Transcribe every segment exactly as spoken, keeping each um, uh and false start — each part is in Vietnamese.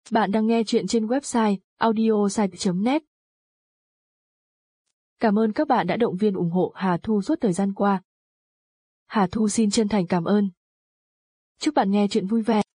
Bạn đang nghe chuyện trên website audiosite chấm net. Cảm ơn các bạn đã động viên ủng hộ Hà Thu suốt thời gian qua. Hà Thu xin chân thành cảm ơn. Chúc bạn nghe chuyện vui vẻ.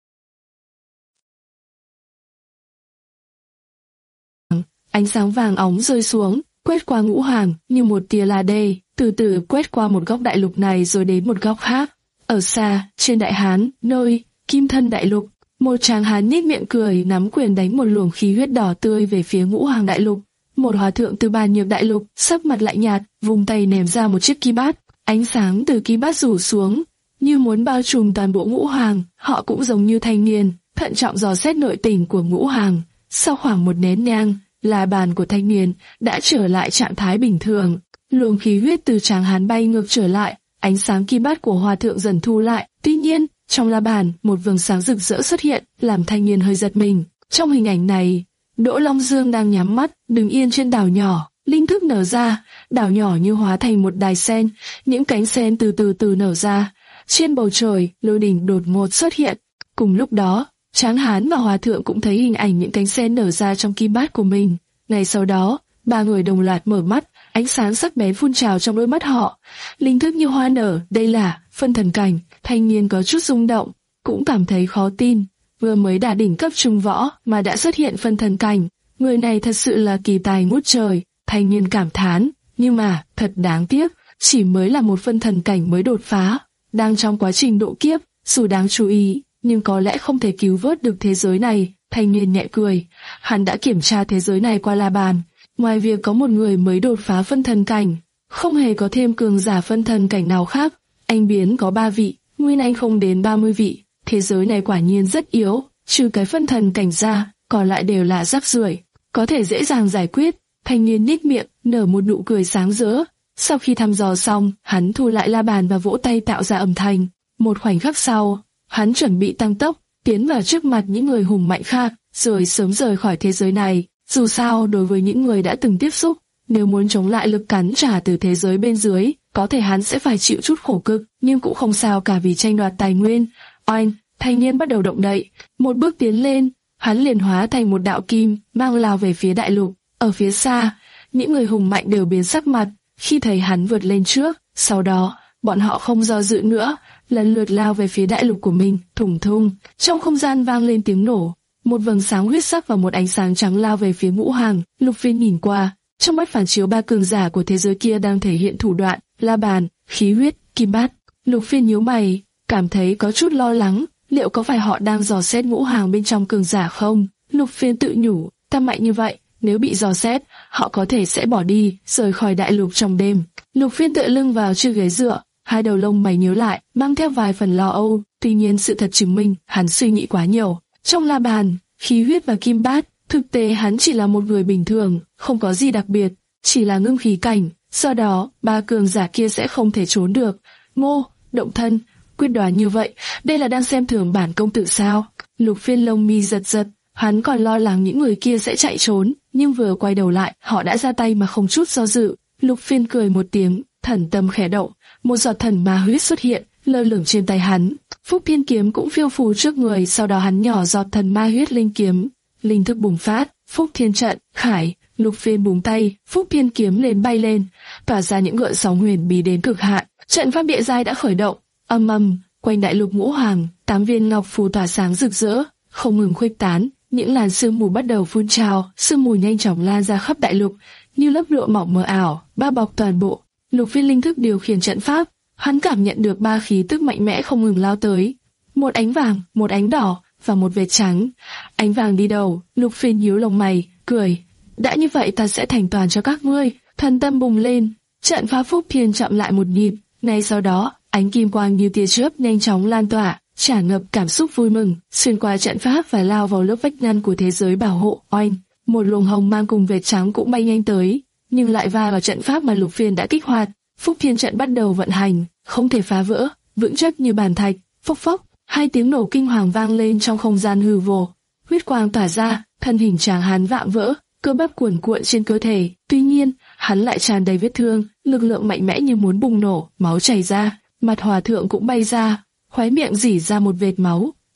Ánh sáng vàng óng rơi xuống, quét qua ngũ hoàng như một tia laser, từ từ quét qua một góc đại lục này rồi đến một góc khác. Ở xa, trên Đại Hán, nơi Kim Thân Đại Lục, một tráng hán nhếch miệng cười nắm quyền đánh một luồng khí huyết đỏ tươi về phía ngũ hoàng đại lục. Một hòa thượng từ Bàn Nhược Đại Lục, sắc mặt lạnh nhạt, vùng tay ném ra một chiếc kim bát. Ánh sáng từ kim bát rủ xuống, như muốn bao trùm toàn bộ ngũ hoàng. Họ cũng giống như thanh niên, thận trọng dò xét nội tình của ngũ hoàng. Sau khoảng một nén nhang, la bàn của thanh niên đã trở lại trạng thái bình thường. Luồng khí huyết từ tráng hán bay ngược trở lại, ánh sáng kim bát của hòa thượng dần thu lại. Tuy nhiên, trong la bàn, một vầng sáng rực rỡ xuất hiện, làm thanh niên hơi giật mình. Trong hình ảnh này, Đỗ Long Dương đang nhắm mắt, đứng yên trên đảo nhỏ, linh thức nở ra, đảo nhỏ như hóa thành một đài sen, những cánh sen từ từ từ nở ra. Trên bầu trời, lôi đỉnh đột ngột xuất hiện. Cùng lúc đó, Tráng Hán và Hòa Thượng cũng thấy hình ảnh những cánh sen nở ra trong kim bát của mình. Ngay sau đó, ba người đồng loạt mở mắt, ánh sáng sắc bén phun trào trong đôi mắt họ. Linh thức như hoa nở, đây là phân thần cảnh. Thanh niên có chút rung động, cũng cảm thấy khó tin. Vừa mới đạt đỉnh cấp trung võ mà đã xuất hiện phân thần cảnh, người này thật sự là kỳ tài ngút trời. Thanh niên cảm thán, nhưng mà thật đáng tiếc, chỉ mới là một phân thần cảnh mới đột phá, đang trong quá trình độ kiếp, dù đáng chú ý, nhưng có lẽ không thể cứu vớt được thế giới này. Thanh niên nhẹ cười, hắn đã kiểm tra thế giới này qua la bàn, ngoài việc có một người mới đột phá phân thần cảnh, không hề có thêm cường giả phân thần cảnh nào khác. Anh biến có ba vị, nguyên anh không đến ba mươi vị. Thế giới này quả nhiên rất yếu, trừ cái phân thần cảnh ra, còn lại đều là rác rưởi, có thể dễ dàng giải quyết. Thanh niên nhếch miệng, nở một nụ cười sáng rỡ. Sau khi thăm dò xong, hắn thu lại la bàn và vỗ tay tạo ra âm thanh. Một khoảnh khắc sau, hắn chuẩn bị tăng tốc, tiến vào trước mặt những người hùng mạnh khác, rồi sớm rời khỏi thế giới này. Dù sao, đối với những người đã từng tiếp xúc, nếu muốn chống lại lực cắn trả từ thế giới bên dưới, có thể hắn sẽ phải chịu chút khổ cực, nhưng cũng không sao cả vì tranh đoạt tài nguyên. Oanh, thanh niên bắt đầu động đậy, một bước tiến lên, hắn liền hóa thành một đạo kim, mang lao về phía đại lục. Ở phía xa, những người hùng mạnh đều biến sắc mặt khi thấy hắn vượt lên trước. Sau đó, bọn họ không do dự nữa, lần lượt lao về phía đại lục của mình. Thủng thung, trong không gian vang lên tiếng nổ, một vầng sáng huyết sắc và một ánh sáng trắng lao về phía ngũ hoàng. Lục Phiên nhìn qua, trong mắt phản chiếu ba cường giả của thế giới kia đang thể hiện thủ đoạn, la bàn, khí huyết, kim bát. Lục Phiên nhíu mày, cảm thấy có chút lo lắng, liệu có phải họ đang dò xét ngũ hoàng bên trong cường giả không? Lục Phiên tự nhủ, ta mạnh như vậy, nếu bị dò xét, họ có thể sẽ bỏ đi, rời khỏi đại lục trong đêm. Lục Phiên tựa lưng vào chiếc ghế dựa, hai đầu lông mày nhíu lại, mang theo vài phần lo âu. Tuy nhiên sự thật chứng minh, hắn suy nghĩ quá nhiều. Trong la bàn, khí huyết và kim bát, thực tế hắn chỉ là một người bình thường, không có gì đặc biệt, chỉ là ngưng khí cảnh. Do đó, ba cường giả kia sẽ không thể trốn được. Ngô, động thân, quyết đoán như vậy, đây là đang xem thường bản công tử sao? Lục Phiên lông mi giật giật, hắn còn lo lắng những người kia sẽ chạy trốn, nhưng vừa quay đầu lại, họ đã ra tay mà không chút do dự. Lục Phiên cười một tiếng, thần tâm khẽ động, một giọt thần ma huyết xuất hiện, lơ lửng trên tay hắn. Phúc Thiên kiếm cũng phiêu phù trước người, sau đó hắn nhỏ giọt thần ma huyết linh kiếm, linh thức bùng phát, Phúc Thiên trận, khải. Lục Phiên búng tay, Phúc Thiên kiếm lên bay lên, tỏa ra những gợn sóng huyền bí đến cực hạn. Trận pháp địa giai đã khởi động, âm âm, quanh đại lục ngũ hoàng, tám viên ngọc phù tỏa sáng rực rỡ, không ngừng khuếch tán. Những làn sương mù bắt đầu phun trào, sương mù nhanh chóng lan ra khắp đại lục, như lớp lụa mỏng mờ ảo, bao bọc toàn bộ. Lục Phiên linh thức điều khiển trận pháp, hắn cảm nhận được ba khí tức mạnh mẽ không ngừng lao tới, một ánh vàng, một ánh đỏ và một vệt trắng. Ánh vàng đi đầu, Lục Phiên nhíu lông mày, cười. Đã như vậy ta sẽ thành toàn cho các ngươi. Thần tâm bùng lên, trận pháp Phúc Thiên chậm lại một nhịp. Ngay sau đó, ánh kim quang như tia chớp nhanh chóng lan tỏa, tràn ngập cảm xúc vui mừng, xuyên qua trận pháp và lao vào lớp vách ngăn của thế giới bảo hộ. Oanh, một luồng hồng mang cùng vệt trắng cũng bay nhanh tới, nhưng lại va vào trận pháp mà Lục Phiên đã kích hoạt. Phúc Thiên trận bắt đầu vận hành, không thể phá vỡ, vững chắc như bàn thạch. Phốc phốc, hai tiếng nổ kinh hoàng vang lên trong không gian hư vô. Huyết quang tỏa ra, thân hình Tráng Hán vạm vỡ, cơ bắp cuồn cuộn trên cơ thể. Tuy nhiên, hắn lại tràn đầy vết thương, lực lượng mạnh mẽ như muốn bùng nổ, máu chảy ra. Mặt Hòa Thượng cũng bay ra, khóe miệng rỉ ra một vệt máu.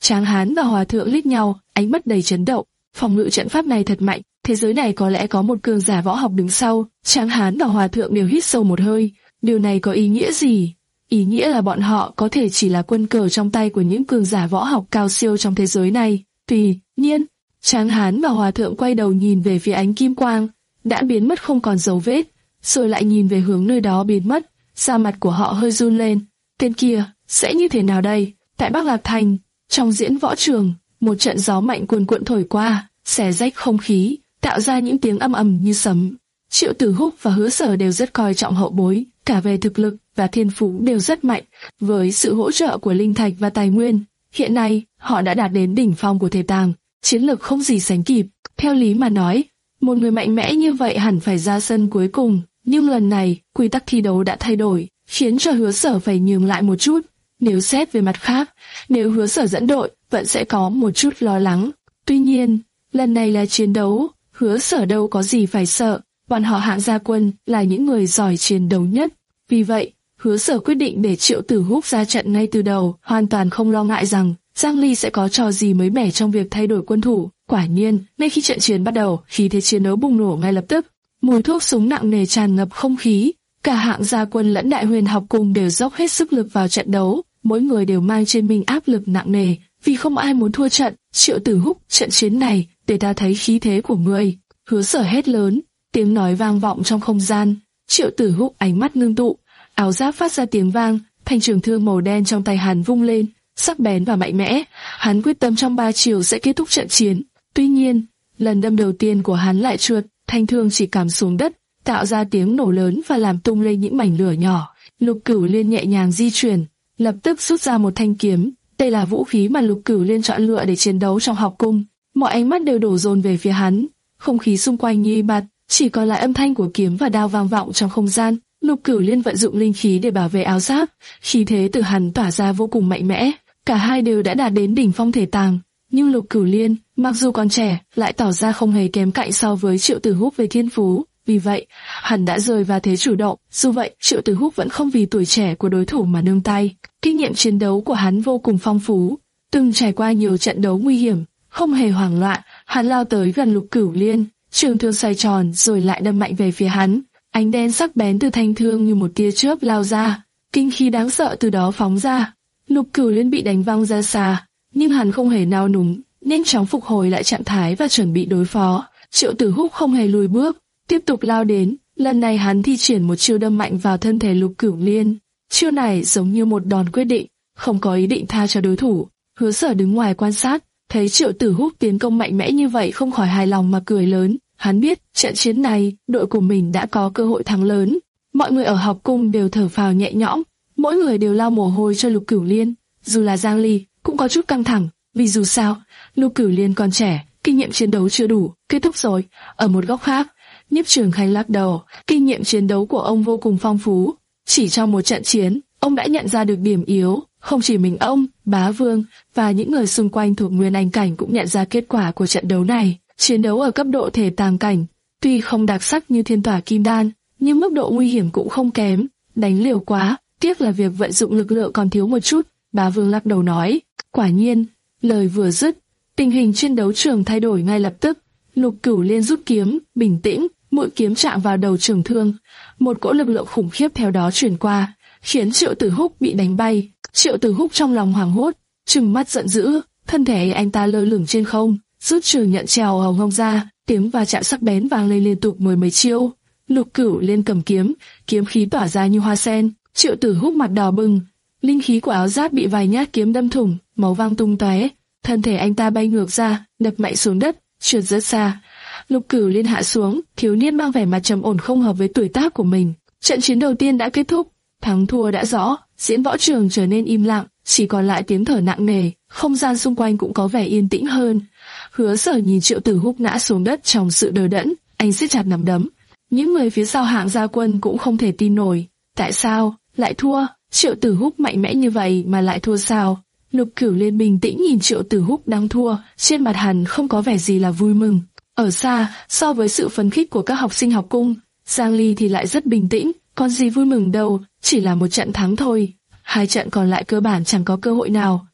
Tráng Hán và Hòa Thượng liếc nhau, ánh mắt đầy chấn động. Phòng ngự trận pháp này thật mạnh, thế giới này có lẽ có một cường giả võ học đứng sau. Tráng Hán và Hòa Thượng đều hít sâu một hơi. Điều này có ý nghĩa gì? Ý nghĩa là bọn họ có thể chỉ là quân cờ trong tay của những cường giả võ học cao siêu trong thế giới này. Tuy nhiên, Tráng Hán và Hòa Thượng quay đầu nhìn về phía ánh kim quang, đã biến mất không còn dấu vết, rồi lại nhìn về hướng nơi đó biến mất. Da mặt của họ hơi run lên. Tên kia sẽ như thế nào đây? Tại Bắc Lạc Thành, trong diễn võ trường, một trận gió mạnh cuồn cuộn thổi qua, xé rách không khí, tạo ra những tiếng ầm ầm như sấm. Triệu Tử Húc và Hứa Sở đều rất coi trọng hậu bối, cả về thực lực và thiên phú đều rất mạnh. Với sự hỗ trợ của linh thạch và tài nguyên, hiện nay họ đã đạt đến đỉnh phong của thể tàng, chiến lược không gì sánh kịp. Theo lý mà nói, một người mạnh mẽ như vậy hẳn phải ra sân cuối cùng, nhưng lần này quy tắc thi đấu đã thay đổi, khiến cho Hứa Sở phải nhường lại một chút. Nếu xét về mặt khác, nếu Hứa Sở dẫn đội, vẫn sẽ có một chút lo lắng. Tuy nhiên, lần này là chiến đấu, Hứa Sở đâu có gì phải sợ. Bọn họ Hạng Gia Quân là những người giỏi chiến đấu nhất. Vì vậy, Hứa Sở quyết định để Triệu Tử Húc ra trận ngay từ đầu, hoàn toàn không lo ngại rằng Giang Ly sẽ có trò gì mới mẻ trong việc thay đổi quân thủ. Quả nhiên, ngay khi trận chiến bắt đầu, khí thế chiến đấu bùng nổ ngay lập tức. Mùi thuốc súng nặng nề tràn ngập không khí. Cả Hạng Gia Quân lẫn Đại Huyền học cung đều dốc hết sức lực vào trận đấu. Mỗi người đều mang trên mình áp lực nặng nề, vì không ai muốn thua trận. Triệu Tử Húc, trận chiến này, để ta thấy khí thế của ngươi. Hứa Sở hét lớn, tiếng nói vang vọng trong không gian. Triệu Tử Húc ánh mắt ngưng tụ, áo giáp phát ra tiếng vang, thanh trường thương màu đen trong tay hắn vung lên, sắc bén và mạnh mẽ. Hắn quyết tâm trong ba chiều sẽ kết thúc trận chiến. Tuy nhiên, lần đâm đầu tiên của hắn lại trượt, thanh thương chỉ cắm xuống đất, tạo ra tiếng nổ lớn và làm tung lên những mảnh lửa nhỏ. Lục Cửu Liên nhẹ nhàng di chuyển, lập tức rút ra một thanh kiếm. Đây là vũ khí mà Lục Cửu Liên chọn lựa để chiến đấu trong học cung. Mọi ánh mắt đều đổ dồn về phía hắn. Không khí xung quanh như im bặt, chỉ còn lại âm thanh của kiếm và đao vang vọng trong không gian. Lục Cửu Liên vận dụng linh khí để bảo vệ áo giáp, khí thế từ hắn tỏa ra vô cùng mạnh mẽ. Cả hai đều đã đạt đến đỉnh phong thể tàng, nhưng Lục Cửu Liên, mặc dù còn trẻ, lại tỏ ra không hề kém cạnh so với Triệu Tử Húc về thiên phú. Vì vậy, hắn đã rơi vào thế chủ động. Dù vậy, Triệu Tử Húc vẫn không vì tuổi trẻ của đối thủ mà nương tay. Kinh nghiệm chiến đấu của hắn vô cùng phong phú, từng trải qua nhiều trận đấu nguy hiểm, không hề hoảng loạn. Hắn lao tới gần Lục Cửu Liên, trường thương xoay tròn rồi lại đâm mạnh về phía hắn. Ánh đen sắc bén từ thanh thương như một tia chớp lao ra, kinh khí đáng sợ từ đó phóng ra. Lục Cửu Liên bị đánh văng ra xa, nhưng hắn không hề nao núng, nhanh chóng phục hồi lại trạng thái và chuẩn bị đối phó. Triệu Tử Húc không hề lùi bước, tiếp tục lao đến. Lần này hắn thi triển một chiêu đâm mạnh vào thân thể Lục Cửu Liên. Chiêu này giống như một đòn quyết định, không có ý định tha cho đối thủ. Hứa Sở đứng ngoài quan sát, thấy Triệu Tử Húc tiến công mạnh mẽ như vậy không khỏi hài lòng mà cười lớn. Hắn biết trận chiến này đội của mình đã có cơ hội thắng lớn. Mọi người ở học cung đều thở phào nhẹ nhõm, mỗi người đều lau mồ hôi cho Lục Cửu Liên. Dù là Giang Ly cũng có chút căng thẳng, vì dù sao Lục Cửu Liên còn trẻ, kinh nghiệm chiến đấu chưa đủ. Kết thúc rồi. Ở một góc khác, Nhiếp Trường Khanh lắc đầu, kinh nghiệm chiến đấu của ông vô cùng phong phú. Chỉ trong một trận chiến, ông đã nhận ra được điểm yếu. Không chỉ mình ông, Bá Vương và những người xung quanh thuộc Nguyên Anh cảnh cũng nhận ra kết quả của trận đấu này. Chiến đấu ở cấp độ thể tàng cảnh, tuy không đặc sắc như Thiên Tỏa Kim Đan, nhưng mức độ nguy hiểm cũng không kém. Đánh liều quá, tiếc là việc vận dụng lực lượng còn thiếu một chút. Bá Vương lắc đầu nói. Quả nhiên, lời vừa dứt, tình hình trên đấu trường thay đổi ngay lập tức. Lục Cửu Liên rút kiếm, bình tĩnh, mũi kiếm chạm vào đầu trường thương, một cỗ lực lượng khủng khiếp theo đó truyền qua, khiến Triệu Tử Húc bị đánh bay. Triệu Tử Húc trong lòng hoảng hốt, trừng mắt giận dữ, thân thể anh ta lơ lửng trên không, rút trường nhận trèo hồng hông ra, tiếng va chạm sắc bén vang lên liên tục mười mấy chiêu. Lục Cửu Liên cầm kiếm, kiếm khí tỏa ra như hoa sen. Triệu Tử Húc mặt đỏ bừng, linh khí của áo giáp bị vài nhát kiếm đâm thủng, máu văng tung tóe, thân thể anh ta bay ngược ra, đập mạnh xuống đất, trượt rất xa. Lục Cửu Liên hạ xuống, thiếu niên mang vẻ mặt trầm ổn không hợp với tuổi tác của mình. Trận chiến đầu tiên đã kết thúc, thắng thua đã rõ, diễn võ trường trở nên im lặng, chỉ còn lại tiếng thở nặng nề, không gian xung quanh cũng có vẻ yên tĩnh hơn. Hứa Sở nhìn Triệu Tử Húc ngã xuống đất trong sự đờ đẫn, anh siết chặt nắm đấm. Những người phía sau Hạng Gia Quân cũng không thể tin nổi, tại sao lại thua? Triệu Tử Húc mạnh mẽ như vậy mà lại thua sao? Lục Cửu Liên bình tĩnh nhìn Triệu Tử Húc đang thua, trên mặt hắn không có vẻ gì là vui mừng. Ở xa, so với sự phấn khích của các học sinh học cung, Giang Ly thì lại rất bình tĩnh, còn gì vui mừng đâu, chỉ là một trận thắng thôi. Hai trận còn lại cơ bản chẳng có cơ hội nào,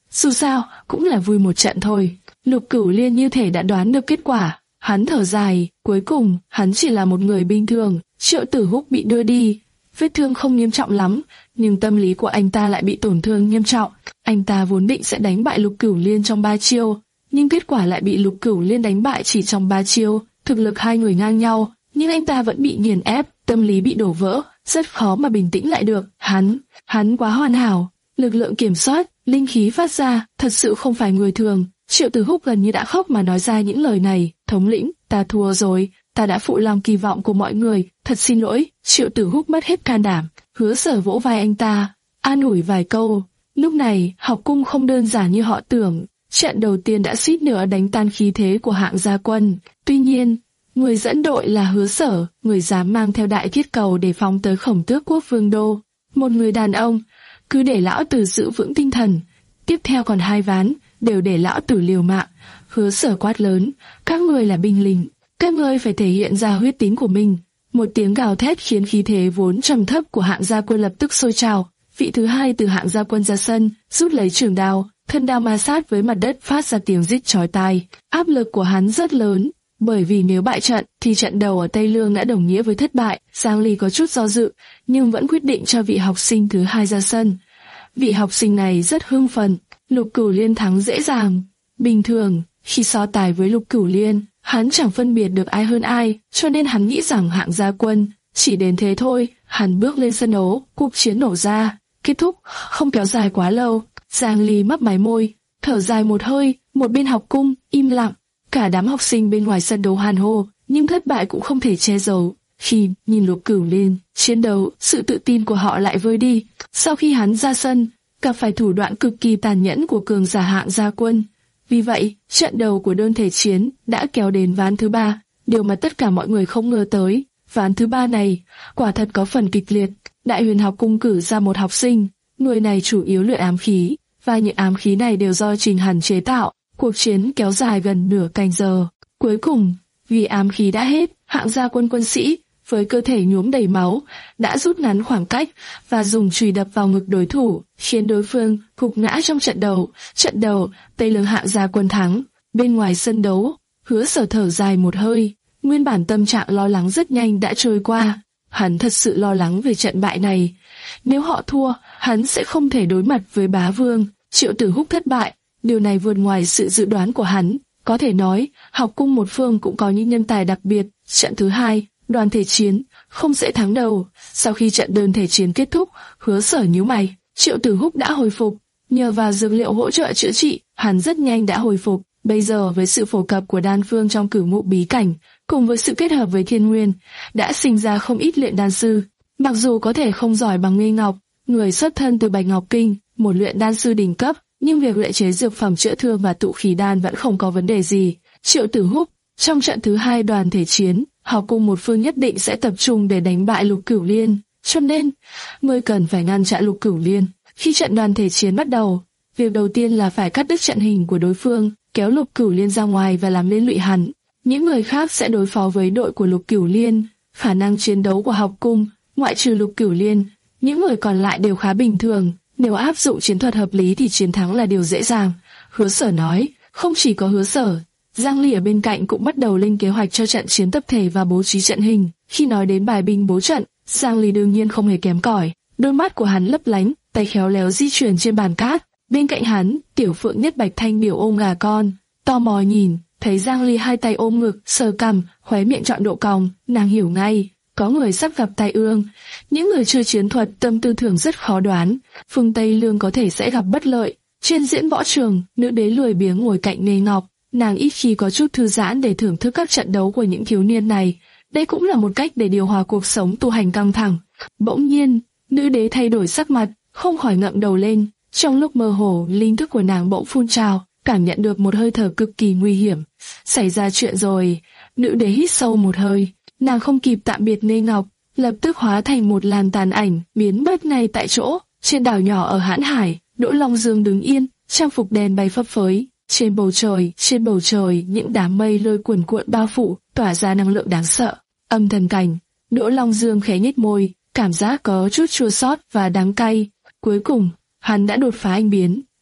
dù sao cũng là vui một trận thôi. Lục Cửu Liên như thể đã đoán được kết quả, hắn thở dài, cuối cùng hắn chỉ là một người bình thường. Triệu Tử Húc bị đưa đi, vết thương không nghiêm trọng lắm, nhưng tâm lý của anh ta lại bị tổn thương nghiêm trọng. Anh ta vốn định sẽ đánh bại Lục Cửu Liên trong ba chiêu, nhưng kết quả lại bị Lục Cửu Liên đánh bại chỉ trong ba chiêu. Thực lực hai người ngang nhau, nhưng anh ta vẫn bị nghiền ép, tâm lý bị đổ vỡ, rất khó mà bình tĩnh lại được. Hắn, hắn quá hoàn hảo, lực lượng kiểm soát, linh khí phát ra, thật sự không phải người thường. Triệu Tử Húc gần như đã khóc mà nói ra những lời này. Thống lĩnh, ta thua rồi, ta đã phụ lòng kỳ vọng của mọi người, thật xin lỗi. Triệu Tử Húc mất hết can đảm. Hứa Sở vỗ vai anh ta, an ủi vài câu. Lúc này, học cung không đơn giản như họ tưởng. Trận đầu tiên đã suýt nữa đánh tan khí thế của Hạng Gia Quân. Tuy nhiên, người dẫn đội là Hứa Sở, người dám mang theo đại thiết cầu để phóng tới Khổng Tước Quốc vương đô. Một người đàn ông, cứ để lão tử giữ vững tinh thần. Tiếp theo còn hai ván, đều để lão tử liều mạng. Hứa Sở quát lớn, các người là binh lính, các ngươi phải thể hiện ra huyết tính của mình. Một tiếng gào thét khiến khí thế vốn trầm thấp của Hạng Gia Quân lập tức sôi trào. Vị thứ hai từ Hạng Gia Quân ra sân, rút lấy trường đao, thân đao ma sát với mặt đất phát ra tiếng rít chói tai. Áp lực của hắn rất lớn, bởi vì nếu bại trận thì trận đầu ở Tây Lương đã đồng nghĩa với thất bại. Giang Ly có chút do dự, nhưng vẫn quyết định cho vị học sinh thứ hai ra sân. Vị học sinh này rất hưng phấn. Lục Cửu Liên thắng dễ dàng. Bình thường, khi so tài với Lục Cửu Liên, hắn chẳng phân biệt được ai hơn ai, cho nên hắn nghĩ rằng Hạng Gia Quân chỉ đến thế thôi. Hắn bước lên sân đấu, cuộc chiến nổ ra, kết thúc, không kéo dài quá lâu. Giang Ly mấp máy môi, thở dài một hơi. Một bên học cung im lặng, cả đám học sinh bên ngoài sân đấu hàn hô, nhưng thất bại cũng không thể che giấu. Khi nhìn Lục Cửu Liên chiến đấu, sự tự tin của họ lại vơi đi. Sau khi hắn ra sân, gặp phải thủ đoạn cực kỳ tàn nhẫn của cường giả Hạng Gia Quân. Vì vậy, trận đầu của đơn thể chiến đã kéo đến ván thứ ba, điều mà tất cả mọi người không ngờ tới. Ván thứ ba này, quả thật có phần kịch liệt. Đại Huyền Học Cung cử ra một học sinh, người này chủ yếu luyện ám khí, và những ám khí này đều do Trình Hàn chế tạo. Cuộc chiến kéo dài gần nửa canh giờ. Cuối cùng, vì ám khí đã hết, Hạng Gia Quân quân sĩ với cơ thể nhuốm đầy máu đã rút ngắn khoảng cách và dùng chùy đập vào ngực đối thủ, khiến đối phương gục ngã trong trận đầu. Trận đầu, Tây Lương Hạng Gia Quân thắng. Bên ngoài sân đấu, Hứa Sở thở dài một hơi. Nguyên bản tâm trạng lo lắng rất nhanh đã trôi qua. Hắn thật sự lo lắng về trận bại này. Nếu họ thua, hắn sẽ không thể đối mặt với bá vương. Triệu Tử Húc thất bại, điều này vượt ngoài sự dự đoán của hắn. Có thể nói, học cung một phương cũng có những nhân tài đặc biệt. Trận thứ hai, đoàn thể chiến, không dễ thắng đầu. Sau khi trận đơn thể chiến kết thúc, Hứa Sở nhíu mày. Triệu Tử Húc đã hồi phục, nhờ vào dược liệu hỗ trợ chữa trị, hắn rất nhanh đã hồi phục. Bây giờ với sự phổ cập của đan phương trong cửu ngụ bí cảnh, cùng với sự kết hợp với thiên nguyên, đã sinh ra không ít luyện đan sư. Mặc dù có thể không giỏi bằng Nghi Ngọc, người xuất thân từ Bạch Ngọc Kinh, một luyện đan sư đỉnh cấp, nhưng việc luyện chế dược phẩm chữa thương và tụ khí đan vẫn không có vấn đề gì. Triệu Tử Húc, trong trận thứ hai đoàn thể chiến, học cung một phương nhất định sẽ tập trung để đánh bại Lục Cửu Liên, cho nên ngươi cần phải ngăn chặn Lục Cửu Liên. Khi trận đoàn thể chiến bắt đầu, việc đầu tiên là phải cắt đứt trận hình của đối phương, kéo Lục Cửu Liên ra ngoài và làm liên lụy hắn. Những người khác sẽ đối phó với đội của Lục Cửu Liên. Khả năng chiến đấu của học cung, ngoại trừ Lục Cửu Liên, những người còn lại đều khá bình thường. Nếu áp dụng chiến thuật hợp lý thì chiến thắng là điều dễ dàng. Hứa Sở nói. Không chỉ có Hứa Sở, Giang Ly ở bên cạnh cũng bắt đầu lên kế hoạch cho trận chiến tập thể và bố trí trận hình. Khi nói đến bài binh bố trận, Giang Ly đương nhiên không hề kém cỏi. Đôi mắt của hắn lấp lánh, tay khéo léo di chuyển trên bàn cát. Bên cạnh hắn, Tiểu Phượng Nhất Bạch Thanh Điểu ôm gà con, tò mò nhìn, thấy Giang Ly hai tay ôm ngực, sờ cằm, khóe miệng trọn độ cong, nàng hiểu ngay, có người sắp gặp tai ương. Những người chơi chiến thuật tâm tư thường rất khó đoán, phương Tây Lương có thể sẽ gặp bất lợi. Trên diễn võ trường, nữ đế lười biếng ngồi cạnh Nghê Ngọc, nàng ít khi có chút thư giãn để thưởng thức các trận đấu của những thiếu niên này. Đây cũng là một cách để điều hòa cuộc sống tu hành căng thẳng. Bỗng nhiên, nữ đế thay đổi sắc mặt, không khỏi ngậm đầu lên. Trong lúc mơ hồ, linh thức của nàng bỗng phun trào, cảm nhận được một hơi thở cực kỳ nguy hiểm. Xảy ra chuyện rồi. Nữ đế hít sâu một hơi, nàng không kịp tạm biệt Nghê Ngọc, lập tức hóa thành một làn tàn ảnh, biến mất ngay tại chỗ. Trên đảo nhỏ ở Hãn Hải, Đỗ Long Dương đứng yên, trang phục đen bay phấp phới. Trên bầu trời, trên bầu trời, những đám mây lôi cuồn cuộn bao phủ, tỏa ra năng lượng đáng sợ. Âm thần cảnh. Đỗ Long Dương khẽ nhếch môi, cảm giác có chút chua xót và đắng cay. Cuối cùng, hắn đã đột phá anh biến.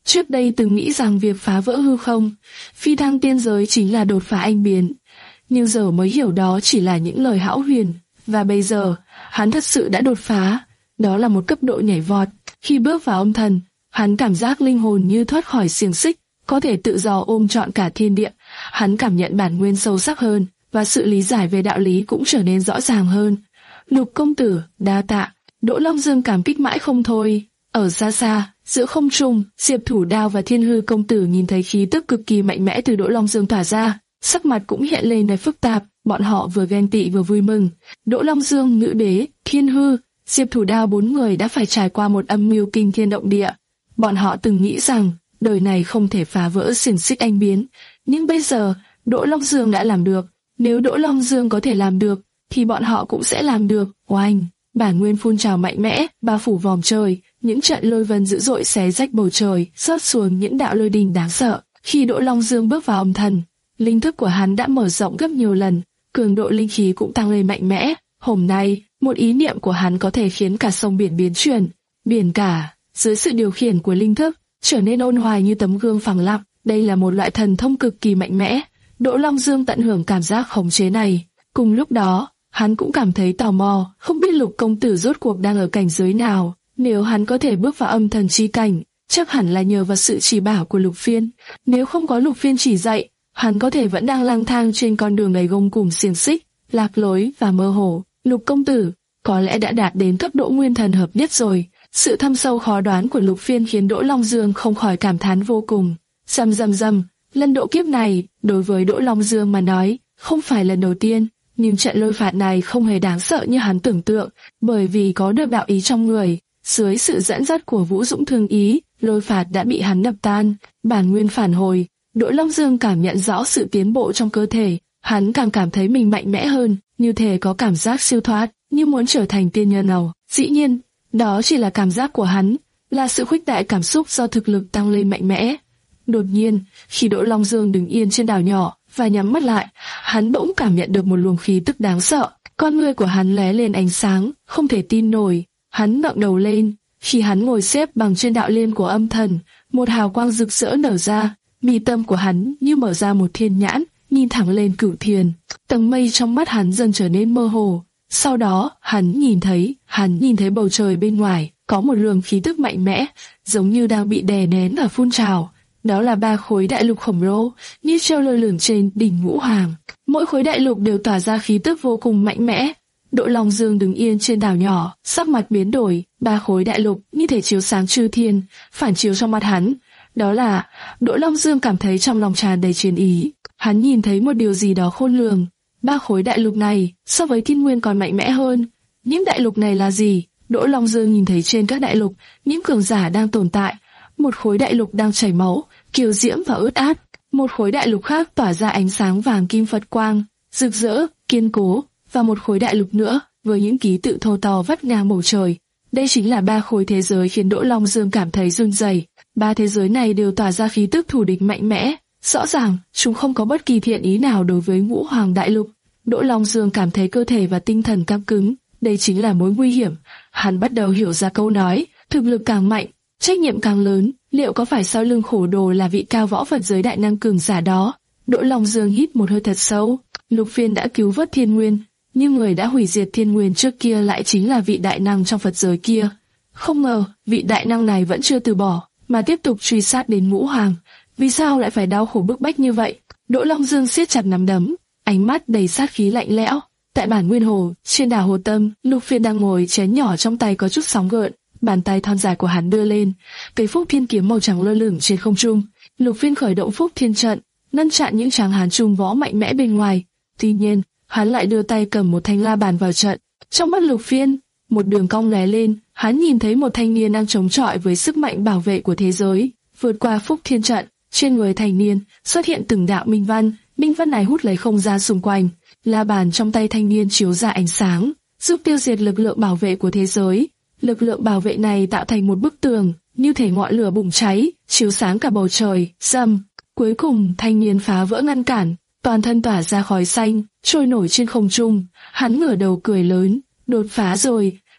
Trước đây từng nghĩ rằng việc phá vỡ hư không, phi thăng tiên giới chính là đột phá anh biến, nhưng giờ mới hiểu đó chỉ là những lời hão huyền, và bây giờ, hắn thật sự đã đột phá, đó là một cấp độ nhảy vọt. Khi bước vào âm thần, hắn cảm giác linh hồn như thoát khỏi xiềng xích, có thể tự do ôm trọn cả thiên địa. Hắn cảm nhận bản nguyên sâu sắc hơn, và sự lý giải về đạo lý cũng trở nên rõ ràng hơn. Lục công tử, đa tạ. Đỗ Long Dương cảm kích mãi không thôi. Ở xa xa, giữa không trung, Diệp Thủ Đao và Thiên Hư công tử nhìn thấy khí tức cực kỳ mạnh mẽ từ Đỗ Long Dương tỏa ra, sắc mặt cũng hiện lên đầy phức tạp. Bọn họ vừa ghen tị vừa vui mừng. Đỗ Long Dương, Nữ Đế, Thiên Hư, Diệp Thủ Đao bốn người đã phải trải qua một âm mưu kinh thiên động địa. Bọn họ từng nghĩ rằng đời này không thể phá vỡ xiềng xích anh biến, nhưng bây giờ Đỗ Long Dương đã làm được. Nếu Đỗ Long Dương có thể làm được, thì bọn họ cũng sẽ làm được. Oanh! Bản nguyên phun trào mạnh mẽ, bao phủ vòm trời, những trận lôi vân dữ dội xé rách bầu trời, xót xuống những đạo lôi đình đáng sợ. Khi Đỗ Long Dương bước vào âm thần, linh thức của hắn đã mở rộng gấp nhiều lần, cường độ linh khí cũng tăng lên mạnh mẽ. Hôm nay, một ý niệm của hắn có thể khiến cả sông biển biến chuyển. Biển cả, dưới sự điều khiển của linh thức, trở nên ôn hòa như tấm gương phẳng lặng. Đây là một loại thần thông cực kỳ mạnh mẽ. Đỗ Long Dương tận hưởng cảm giác khống chế này. Cùng lúc đó, hắn cũng cảm thấy tò mò, không biết Lục công tử rốt cuộc đang ở cảnh giới nào. Nếu hắn có thể bước vào âm thần chi cảnh, chắc hẳn là nhờ vào sự chỉ bảo của Lục Phiên. Nếu không có Lục Phiên chỉ dạy, hắn có thể vẫn đang lang thang trên con đường đầy gông cùm xiềng xích, lạc lối và mơ hồ. Lục công tử có lẽ đã đạt đến cấp độ nguyên thần hợp nhất rồi. Sự thâm sâu khó đoán của Lục Phiên khiến Đỗ Long Dương không khỏi cảm thán vô cùng. Rầm rầm rầm, lần độ kiếp này đối với Đỗ Long Dương mà nói không phải lần đầu tiên, nhưng trận lôi phạt này không hề đáng sợ như hắn tưởng tượng, bởi vì có được đạo ý trong người. Dưới sự dẫn dắt của Vũ Dũng Thương Ý, lôi phạt đã bị hắn đập tan, bản nguyên phản hồi. Đỗ Long Dương cảm nhận rõ sự tiến bộ trong cơ thể, hắn càng cảm thấy mình mạnh mẽ hơn, như thể có cảm giác siêu thoát, như muốn trở thành tiên nhân nào. Dĩ nhiên, đó chỉ là cảm giác của hắn, là sự khuếch đại cảm xúc do thực lực tăng lên mạnh mẽ. Đột nhiên, khi Đỗ Long Dương đứng yên trên đảo nhỏ và nhắm mắt lại, hắn bỗng cảm nhận được một luồng khí tức đáng sợ. Con ngươi của hắn lóe lên ánh sáng, không thể tin nổi. Hắn ngẩng đầu lên, khi hắn ngồi xếp bằng trên đạo liên của âm thần, một hào quang rực rỡ nở ra, mi tâm của hắn như mở ra một thiên nhãn, nhìn thẳng lên cửu thiền. Tầng mây trong mắt hắn dần trở nên mơ hồ. Sau đó, hắn nhìn thấy, hắn nhìn thấy bầu trời bên ngoài, có một luồng khí tức mạnh mẽ, giống như đang bị đè nén và phun trào. Đó là ba khối đại lục khổng lồ, như treo lơ lửng trên đỉnh ngũ hoàng. Mỗi khối đại lục đều tỏa ra khí tức vô cùng mạnh mẽ. Đỗ Long Dương đứng yên trên đảo nhỏ, sắc mặt biến đổi, ba khối đại lục như thể chiếu sáng chư thiên, phản chiếu trong mắt hắn. Đó là, Đỗ Long Dương cảm thấy trong lòng tràn đầy chiến ý. Hắn nhìn thấy một điều gì đó khôn lường. Ba khối đại lục này, so với thiên nguyên còn mạnh mẽ hơn. Những đại lục này là gì? Đỗ Long Dương nhìn thấy trên các đại lục, những cường giả đang tồn tại. Một khối đại lục đang chảy máu, kiều diễm và ướt át. Một khối đại lục khác tỏa ra ánh sáng vàng kim Phật quang, rực rỡ, kiên cố. Và một khối đại lục nữa, với những ký tự thô to vắt ngang bầu trời. Đây chính là ba khối thế giới khiến Đỗ Long Dương cảm thấy run rẩy. Ba thế giới này đều tỏa ra khí tức thù địch mạnh mẽ. Rõ ràng, chúng không có bất kỳ thiện ý nào đối với ngũ hoàng đại lục. Đỗ Long Dương cảm thấy cơ thể và tinh thần căng cứng. Đây chính là mối nguy hiểm. Hắn bắt đầu hiểu ra câu nói, thực lực càng mạnh, trách nhiệm càng lớn. Liệu có phải sau lưng khổ đồ là vị cao võ Phật giới đại năng cường giả đó? Đỗ Long Dương hít một hơi thật sâu. Lục Phiên đã cứu vớt thiên nguyên, nhưng người đã hủy diệt thiên nguyên trước kia lại chính là vị đại năng trong Phật giới kia. Không ngờ, vị đại năng này vẫn chưa từ bỏ, mà tiếp tục truy sát đến ngũ hoàng. Vì sao lại phải đau khổ bức bách như vậy? Đỗ Long Dương siết chặt nắm đấm, ánh mắt đầy sát khí lạnh lẽo. Tại bản nguyên hồ, trên đảo Hồ Tâm, Lục Phiên đang ngồi, chén nhỏ trong tay có chút sóng gợn. Bàn tay thon dài của hắn đưa lên, cây Phúc Thiên kiếm màu trắng lơ lửng trên không trung. Lục Phiên khởi động Phúc Thiên trận, ngăn chặn những tráng hán trung võ mạnh mẽ bên ngoài. Tuy nhiên, hắn lại đưa tay cầm một thanh la bàn vào trận. Trong mắt Lục Phiên, một đường cong lóe lên, hắn nhìn thấy một thanh niên đang chống chọi với sức mạnh bảo vệ của thế giới. Vượt qua Phúc Thiên trận, trên người thanh niên xuất hiện từng đạo minh văn, minh văn này hút lấy không gian xung quanh. La bàn trong tay thanh niên chiếu ra ánh sáng, giúp tiêu diệt lực lượng bảo vệ của thế giới. Lực lượng bảo vệ này tạo thành một bức tường, như thể ngọn lửa bùng cháy, chiếu sáng cả bầu trời. Rầm, cuối cùng thanh niên phá vỡ ngăn cản, toàn thân tỏa ra khói xanh, trôi nổi trên không trung. Hắn ngửa đầu cười lớn, đột phá rồi.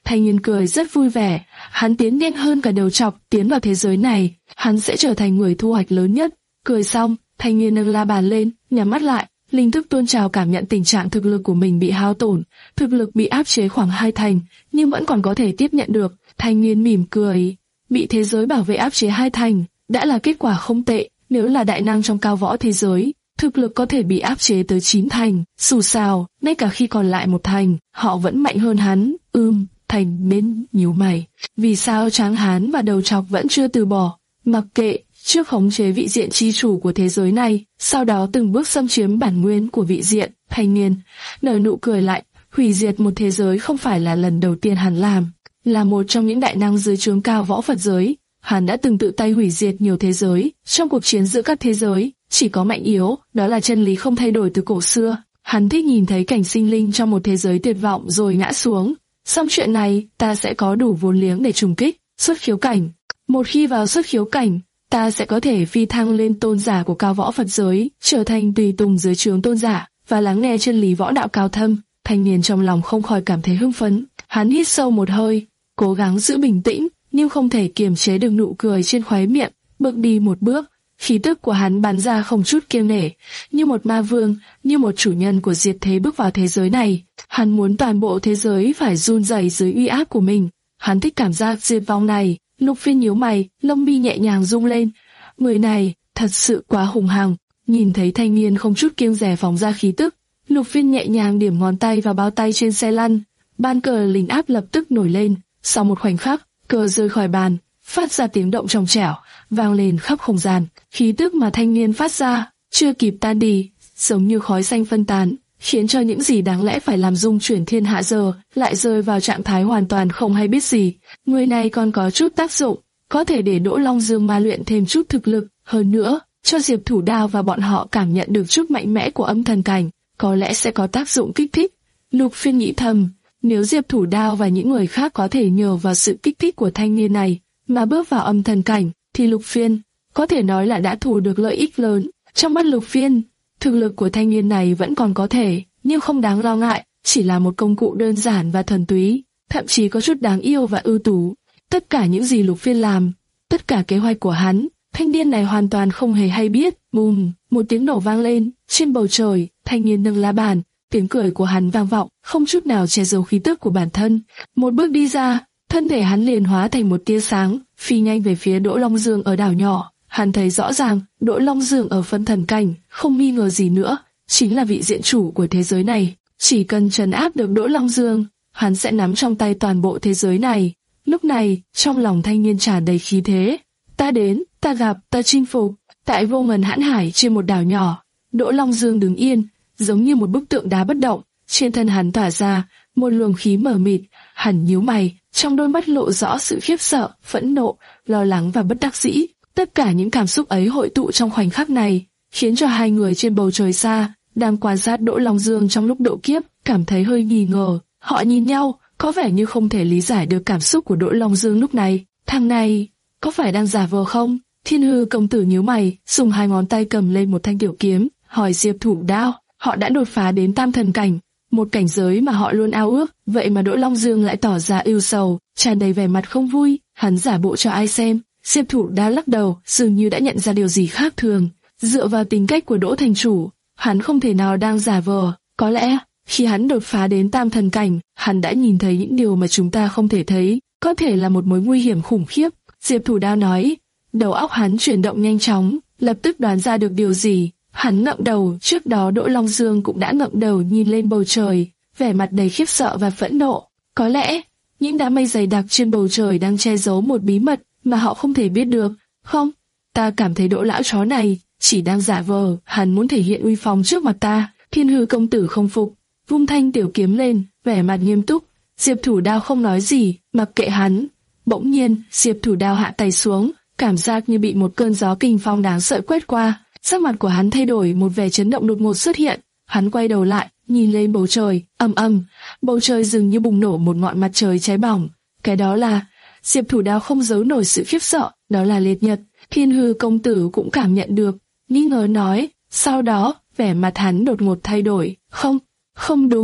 Thanh niên cười rất vui vẻ, hắn tiến nhanh hơn cả đầu trọc, tiến vào thế giới này, hắn sẽ trở thành người thu hoạch lớn nhất. Cười xong, thanh niên nâng la bàn lên, nhắm mắt lại, linh thức tuôn trào cảm nhận tình trạng thực lực của mình bị hao tổn, thực lực bị áp chế khoảng hai thành, nhưng vẫn còn có thể tiếp nhận được. Thanh niên mỉm cười, bị thế giới bảo vệ áp chế hai thành, đã là kết quả không tệ. Nếu là đại năng trong cao võ thế giới, thực lực có thể bị áp chế tới chín thành, dù sao, ngay cả khi còn lại một thành, họ vẫn mạnh hơn hắn. Ừm, Thành bên nhíu mày, vì sao Tráng Hán và Đầu Trọc vẫn chưa từ bỏ, mặc kệ, trước khống chế vị diện chi chủ của thế giới này, sau đó từng bước xâm chiếm bản nguyên của vị diện. Thanh niên nở nụ cười lạnh, hủy diệt một thế giới không phải là lần đầu tiên hắn làm, là một trong những đại năng dưới trướng cao võ Phật giới. Hắn đã từng tự tay hủy diệt nhiều thế giới, trong cuộc chiến giữa các thế giới, chỉ có mạnh yếu, đó là chân lý không thay đổi từ cổ xưa. Hắn thích nhìn thấy cảnh sinh linh trong một thế giới tuyệt vọng rồi ngã xuống. Xong chuyện này, ta sẽ có đủ vốn liếng để trùng kích, xuất khiếu cảnh. Một khi vào xuất khiếu cảnh, ta sẽ có thể phi thăng lên tôn giả của cao võ Phật giới, trở thành tùy tùng dưới trướng tôn giả, và lắng nghe chân lý võ đạo cao thâm. Thanh niên trong lòng không khỏi cảm thấy hưng phấn. Hắn hít sâu một hơi, cố gắng giữ bình tĩnh, nhưng không thể kiềm chế được nụ cười trên khóe miệng. Bước đi một bước, khí tức của hắn bắn ra không chút kiêng nể, như một ma vương, như một chủ nhân của diệt thế bước vào thế giới này. Hắn muốn toàn bộ thế giới phải run rẩy dưới uy áp của mình. Hắn thích cảm giác diệt vong này. Lục Phiên nhíu mày, lông mi nhẹ nhàng rung lên. Người này thật sự quá hùng hằng. Nhìn thấy thanh niên không chút kiêng dè phóng ra khí tức, Lục Phiên nhẹ nhàng điểm ngón tay vào bao tay trên xe lăn. Ban cờ linh áp lập tức nổi lên. Sau một khoảnh khắc, cờ rơi khỏi bàn, phát ra tiếng động trong trẻo, vang lên khắp không gian. Khí tức mà thanh niên phát ra chưa kịp tan đi, giống như khói xanh phân tán, khiến cho những gì đáng lẽ phải làm rung chuyển thiên hạ giờ lại rơi vào trạng thái hoàn toàn không hay biết gì. Người này còn có chút tác dụng, có thể để Đỗ Long Dương ma luyện thêm chút thực lực, hơn nữa, cho Diệp Thủ Đao và bọn họ cảm nhận được chút mạnh mẽ của âm thần cảnh, có lẽ sẽ có tác dụng kích thích. Lục Phiên nghĩ thầm, nếu Diệp Thủ Đao và những người khác có thể nhờ vào sự kích thích của thanh niên này mà bước vào âm thần cảnh, thì Lục Phiên có thể nói là đã thu được lợi ích lớn. Trong mắt Lục Phiên, thực lực của thanh niên này vẫn còn có thể, nhưng không đáng lo ngại, chỉ là một công cụ đơn giản và thuần túy, thậm chí có chút đáng yêu và ưu tú. Tất cả những gì Lục Phiên làm, tất cả kế hoạch của hắn, thanh niên này hoàn toàn không hề hay biết. Bùm, một tiếng nổ vang lên, trên bầu trời, thanh niên nâng la bàn, tiếng cười của hắn vang vọng, không chút nào che giấu khí tức của bản thân. Một bước đi ra, thân thể hắn liền hóa thành một tia sáng, phi nhanh về phía Đỗ Long Dương ở đảo nhỏ. Hắn thấy rõ ràng, Đỗ Long Dương ở phân thần cảnh, không nghi ngờ gì nữa, chính là vị diện chủ của thế giới này. Chỉ cần trấn áp được Đỗ Long Dương, hắn sẽ nắm trong tay toàn bộ thế giới này. Lúc này, trong lòng thanh niên tràn đầy khí thế. Ta đến, ta gặp, ta chinh phục. Tại vô ngần hãn hải trên một đảo nhỏ, Đỗ Long Dương đứng yên, giống như một bức tượng đá bất động. Trên thân hắn tỏa ra một luồng khí mờ mịt. Hắn nhíu mày, trong đôi mắt lộ rõ sự khiếp sợ, phẫn nộ, lo lắng và bất đắc dĩ. Tất cả những cảm xúc ấy hội tụ trong khoảnh khắc này, khiến cho hai người trên bầu trời xa, đang quan sát Đỗ Long Dương trong lúc độ kiếp, cảm thấy hơi nghi ngờ. Họ nhìn nhau, có vẻ như không thể lý giải được cảm xúc của Đỗ Long Dương lúc này. Thằng này, có phải đang giả vờ không? Thiên Hư công tử nhíu mày, dùng hai ngón tay cầm lên một thanh tiểu kiếm, hỏi Diệp Thủ Đao. Họ đã đột phá đến tam thần cảnh, một cảnh giới mà họ luôn ao ước, vậy mà Đỗ Long Dương lại tỏ ra ưu sầu, tràn đầy vẻ mặt không vui. Hắn giả bộ cho ai xem? Diệp Thủ Đao lắc đầu, dường như đã nhận ra điều gì khác thường. Dựa vào tính cách của Đỗ thành chủ, hắn không thể nào đang giả vờ. Có lẽ, khi hắn đột phá đến tam thần cảnh, hắn đã nhìn thấy những điều mà chúng ta không thể thấy, có thể là một mối nguy hiểm khủng khiếp. Diệp Thủ Đao nói, đầu óc hắn chuyển động nhanh chóng, lập tức đoán ra được điều gì. Hắn ngẩng đầu, trước đó Đỗ Long Dương cũng đã ngẩng đầu nhìn lên bầu trời, vẻ mặt đầy khiếp sợ và phẫn nộ. Có lẽ, những đám mây dày đặc trên bầu trời đang che giấu một bí mật mà họ không thể biết được. Không, ta cảm thấy Đỗ lão chó này chỉ đang giả vờ, hắn muốn thể hiện uy phong trước mặt ta. Thiên Hư công tử không phục, vung thanh tiểu kiếm lên, vẻ mặt nghiêm túc. Diệp Thủ Đao không nói gì, mặc kệ hắn. Bỗng nhiên, Diệp Thủ Đao hạ tay xuống, cảm giác như bị một cơn gió kinh phong đáng sợ quét qua. Sắc mặt của hắn thay đổi, một vẻ chấn động đột ngột xuất hiện. Hắn quay đầu lại, nhìn lên bầu trời, ầm ầm, bầu trời dường như bùng nổ một ngọn mặt trời cháy bỏng. Cái đó là... Diệp Thủ Đao không giấu nổi sự khiếp sợ, đó là liệt nhật. Thiên Hư công tử cũng cảm nhận được, nghi ngờ nói. Sau đó, vẻ mặt hắn đột ngột thay đổi. Không, không đúng,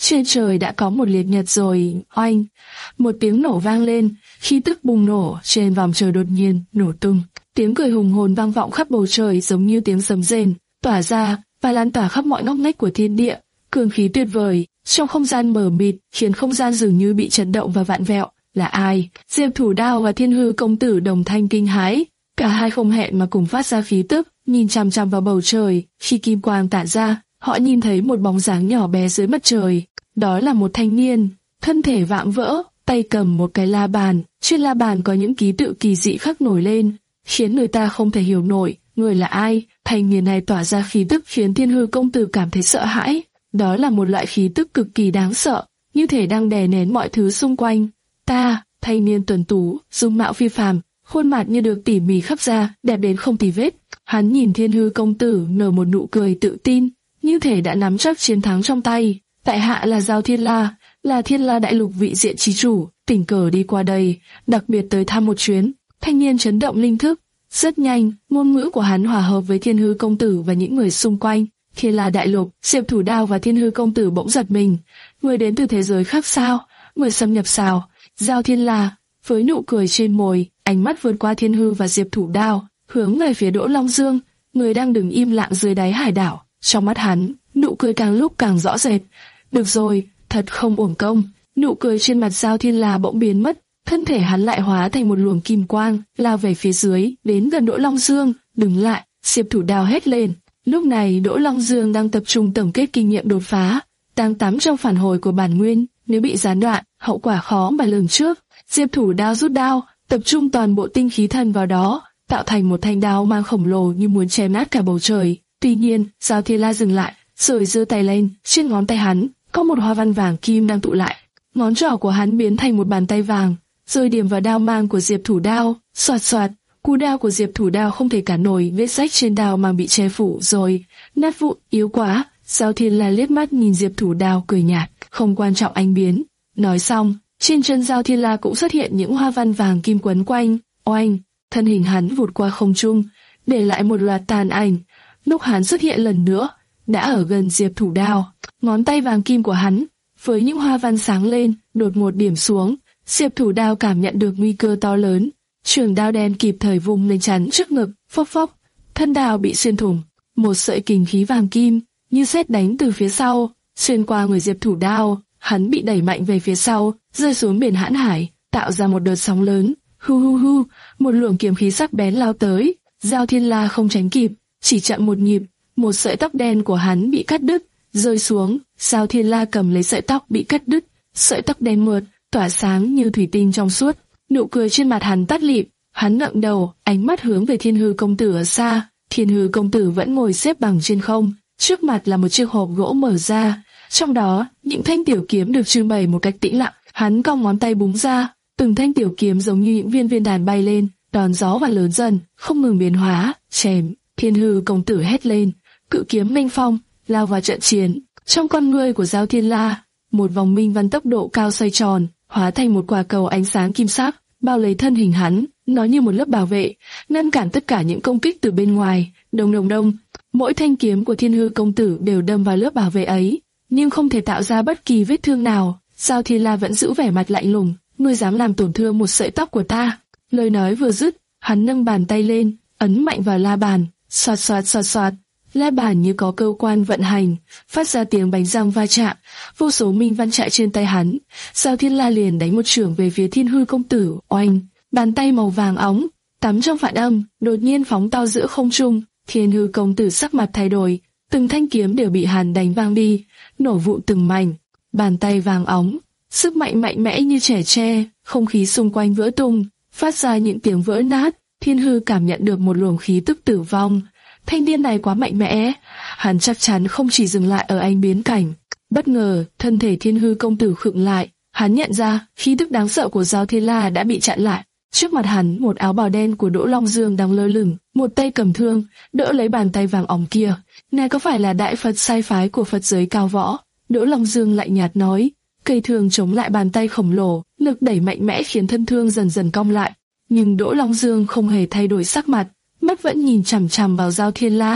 trên trời đã có một liệt nhật rồi. Oanh, một tiếng nổ vang lên, khí tức bùng nổ trên vòng trời đột nhiên nổ tung. Tiếng cười hùng hồn vang vọng khắp bầu trời giống như tiếng sấm rền, tỏa ra và lan tỏa khắp mọi ngóc ngách của thiên địa. Cường khí tuyệt vời trong không gian mờ mịt khiến không gian dường như bị chấn động và vặn vẹo. Là ai? Diệp Thủ Đao và Thiên Hư công tử đồng thanh kinh hãi, cả hai không hẹn mà cùng phát ra khí tức, nhìn chằm chằm vào bầu trời. Khi kim quang tản ra, họ nhìn thấy một bóng dáng nhỏ bé dưới mặt trời. Đó là một thanh niên, thân thể vạm vỡ, tay cầm một cái la bàn. Trên la bàn có những ký tự kỳ dị khắc nổi lên, khiến người ta không thể hiểu nổi người là ai. Thanh niên này tỏa ra khí tức khiến Thiên Hư công tử cảm thấy sợ hãi. Đó là một loại khí tức cực kỳ đáng sợ, như thể đang đè nén mọi thứ xung quanh. Ta, thanh niên tuấn tú, dung mạo phi phàm, khuôn mặt như được tỉ mỉ khắc ra, đẹp đến không tì vết. Hắn nhìn Thiên Hư công tử nở một nụ cười tự tin, như thể đã nắm chắc chiến thắng trong tay. Tại hạ là Giao Thiên La, là Thiên La đại lục vị diện chí chủ, tình cờ đi qua đây, đặc biệt tới thăm một chuyến. Thanh niên chấn động linh thức, rất nhanh, ngôn ngữ của hắn hòa hợp với Thiên Hư công tử và những người xung quanh. Thiên La đại lục, Diệp Thủ Đao và Thiên Hư công tử bỗng giật mình. Người đến từ thế giới khác sao? Người xâm nhập sao? Giao Thiên La, với nụ cười trên môi, ánh mắt vượt qua Thiên Hư và Diệp Thủ Đao, hướng về phía Đỗ Long Dương, người đang đứng im lặng dưới đáy hải đảo. Trong mắt hắn, nụ cười càng lúc càng rõ rệt. Được rồi, thật không uổng công. Nụ cười trên mặt Giao Thiên La bỗng biến mất, thân thể hắn lại hóa thành một luồng kim quang, lao về phía dưới, đến gần Đỗ Long Dương. Đừng lại! Diệp Thủ Đao hét lên. Lúc này Đỗ Long Dương đang tập trung tổng kết kinh nghiệm đột phá, đang tắm trong phản hồi của bản nguyên. Nếu bị gián đoạn, hậu quả khó mà lường trước. Diệp Thủ Đao rút đao, tập trung toàn bộ tinh khí thần vào đó, tạo thành một thanh đao mang khổng lồ như muốn chém nát cả bầu trời. Tuy nhiên, Giao Thiên La dừng lại, rồi giơ tay lên. Trên ngón tay hắn có một hoa văn vàng kim đang tụ lại. Ngón trỏ của hắn biến thành một bàn tay vàng, rồi điểm vào đao mang của Diệp Thủ Đao. Xoạt xoạt, cú đao của Diệp Thủ Đao không thể cản nổi vết rách trên đao mang bị che phủ rồi, nát vụn. Yếu quá. Giao Thiên La liếc mắt nhìn Diệp Thủ Đao cười nhạt, không quan trọng anh biến. Nói xong, trên chân Giao Thiên La cũng xuất hiện những hoa văn vàng kim quấn quanh. Oanh, thân hình hắn vụt qua không trung, để lại một loạt tàn ảnh. Lúc hắn xuất hiện lần nữa, đã ở gần Diệp Thủ Đao. Ngón tay vàng kim của hắn, với những hoa văn sáng lên, đột ngột điểm xuống. Diệp Thủ Đao cảm nhận được nguy cơ to lớn. Trường đao đen kịp thời vung lên chắn trước ngực, phốc phốc, thân đao bị xuyên thủng. Một sợi kình khí vàng kim, như sét đánh từ phía sau, xuyên qua người Diệp Thủ Đao. Hắn bị đẩy mạnh về phía sau, rơi xuống biển hãn hải, tạo ra một đợt sóng lớn. Hu hu hu, một luồng kiếm khí sắc bén lao tới. Giao Thiên La không tránh kịp, chỉ chậm một nhịp, một sợi tóc đen của hắn bị cắt đứt, rơi xuống. Giao Thiên La cầm lấy sợi tóc bị cắt đứt, sợi tóc đen mượt, tỏa sáng như thủy tinh trong suốt. Nụ cười trên mặt hắn tắt lịm, hắn ngẩng đầu, ánh mắt hướng về Thiên Hư công tử ở xa. Thiên Hư công tử vẫn ngồi xếp bằng trên không, trước mặt là một chiếc hộp gỗ mở ra, trong đó những thanh tiểu kiếm được trưng bày một cách tĩnh lặng. Hắn cong ngón tay búng ra, từng thanh tiểu kiếm giống như những viên viên đàn bay lên, đón gió và lớn dần, không ngừng biến hóa. Chém! Thiên Hư công tử hét lên, cự kiếm mênh phong lao vào trận chiến. Trong con ngươi của Giao Thiên La, một vòng minh văn tốc độ cao xoay tròn, hóa thành một quả cầu ánh sáng kim sắc, bao lấy thân hình hắn. Nó như một lớp bảo vệ, ngăn cản tất cả những công kích từ bên ngoài. Đông đông đông, mỗi thanh kiếm của Thiên Hư công tử đều đâm vào lớp bảo vệ ấy, nhưng không thể tạo ra bất kỳ vết thương nào. Giao Thiên La vẫn giữ vẻ mặt lạnh lùng. Ngươi dám làm tổn thương một sợi tóc của ta? Lời nói vừa dứt, hắn nâng bàn tay lên, ấn mạnh vào la bàn. Xoạt xoạt xoạt xoạt, la bàn như có cơ quan vận hành, phát ra tiếng bánh răng va chạm. Vô số minh văn chạy trên tay hắn. Giao Thiên La liền đánh một chưởng về phía Thiên Hư công tử. Oanh! Bàn tay màu vàng óng, tắm trong phản âm, đột nhiên phóng to giữa không trung. Thiên Hư công tử sắc mặt thay đổi, từng thanh kiếm đều bị hắn đánh vang đi, nổ vụn từng mảnh. Bàn tay vàng óng, sức mạnh mạnh mẽ như trẻ tre, không khí xung quanh vỡ tung, phát ra những tiếng vỡ nát. Thiên Hư cảm nhận được một luồng khí tức tử vong. Thanh niên này quá mạnh mẽ, hắn chắc chắn không chỉ dừng lại ở anh biến cảnh. Bất ngờ, thân thể Thiên Hư công tử khựng lại, hắn nhận ra khí tức đáng sợ của Giao Thiên La đã bị chặn lại. Trước mặt hắn, một áo bào đen của Đỗ Long Dương đang lơ lửng, một tay cầm thương, đỡ lấy bàn tay vàng óng kia. Này có phải là đại Phật sai phái của Phật giới cao võ? Đỗ Long Dương lạnh nhạt nói. Cây thương chống lại bàn tay khổng lồ, lực đẩy mạnh mẽ khiến thân thương dần dần cong lại. Nhưng Đỗ Long Dương không hề thay đổi sắc mặt, mắt vẫn nhìn chằm chằm vào Giao Thiên La.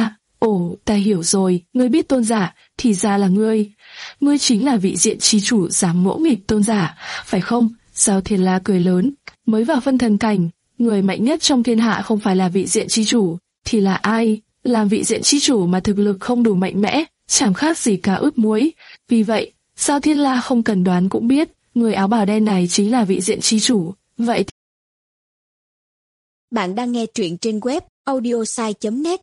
Ồ, ta hiểu rồi, ngươi biết tôn giả, thì ra là ngươi. Ngươi chính là vị diện chi chủ dám ngỗ nghịch tôn giả, phải không? Giao Thiên La cười lớn, mới vào phân thần cảnh, người mạnh nhất trong thiên hạ không phải là vị diện chi chủ, thì là ai? Làm vị diện chi chủ mà thực lực không đủ mạnh mẽ, chẳng khác gì cá ướp muối. Vì vậy, Giao Thiên La không cần đoán cũng biết, người áo bào đen này chính là vị diện chi chủ. Vậy bạn đang nghe truyện trên web audiosai chấm net.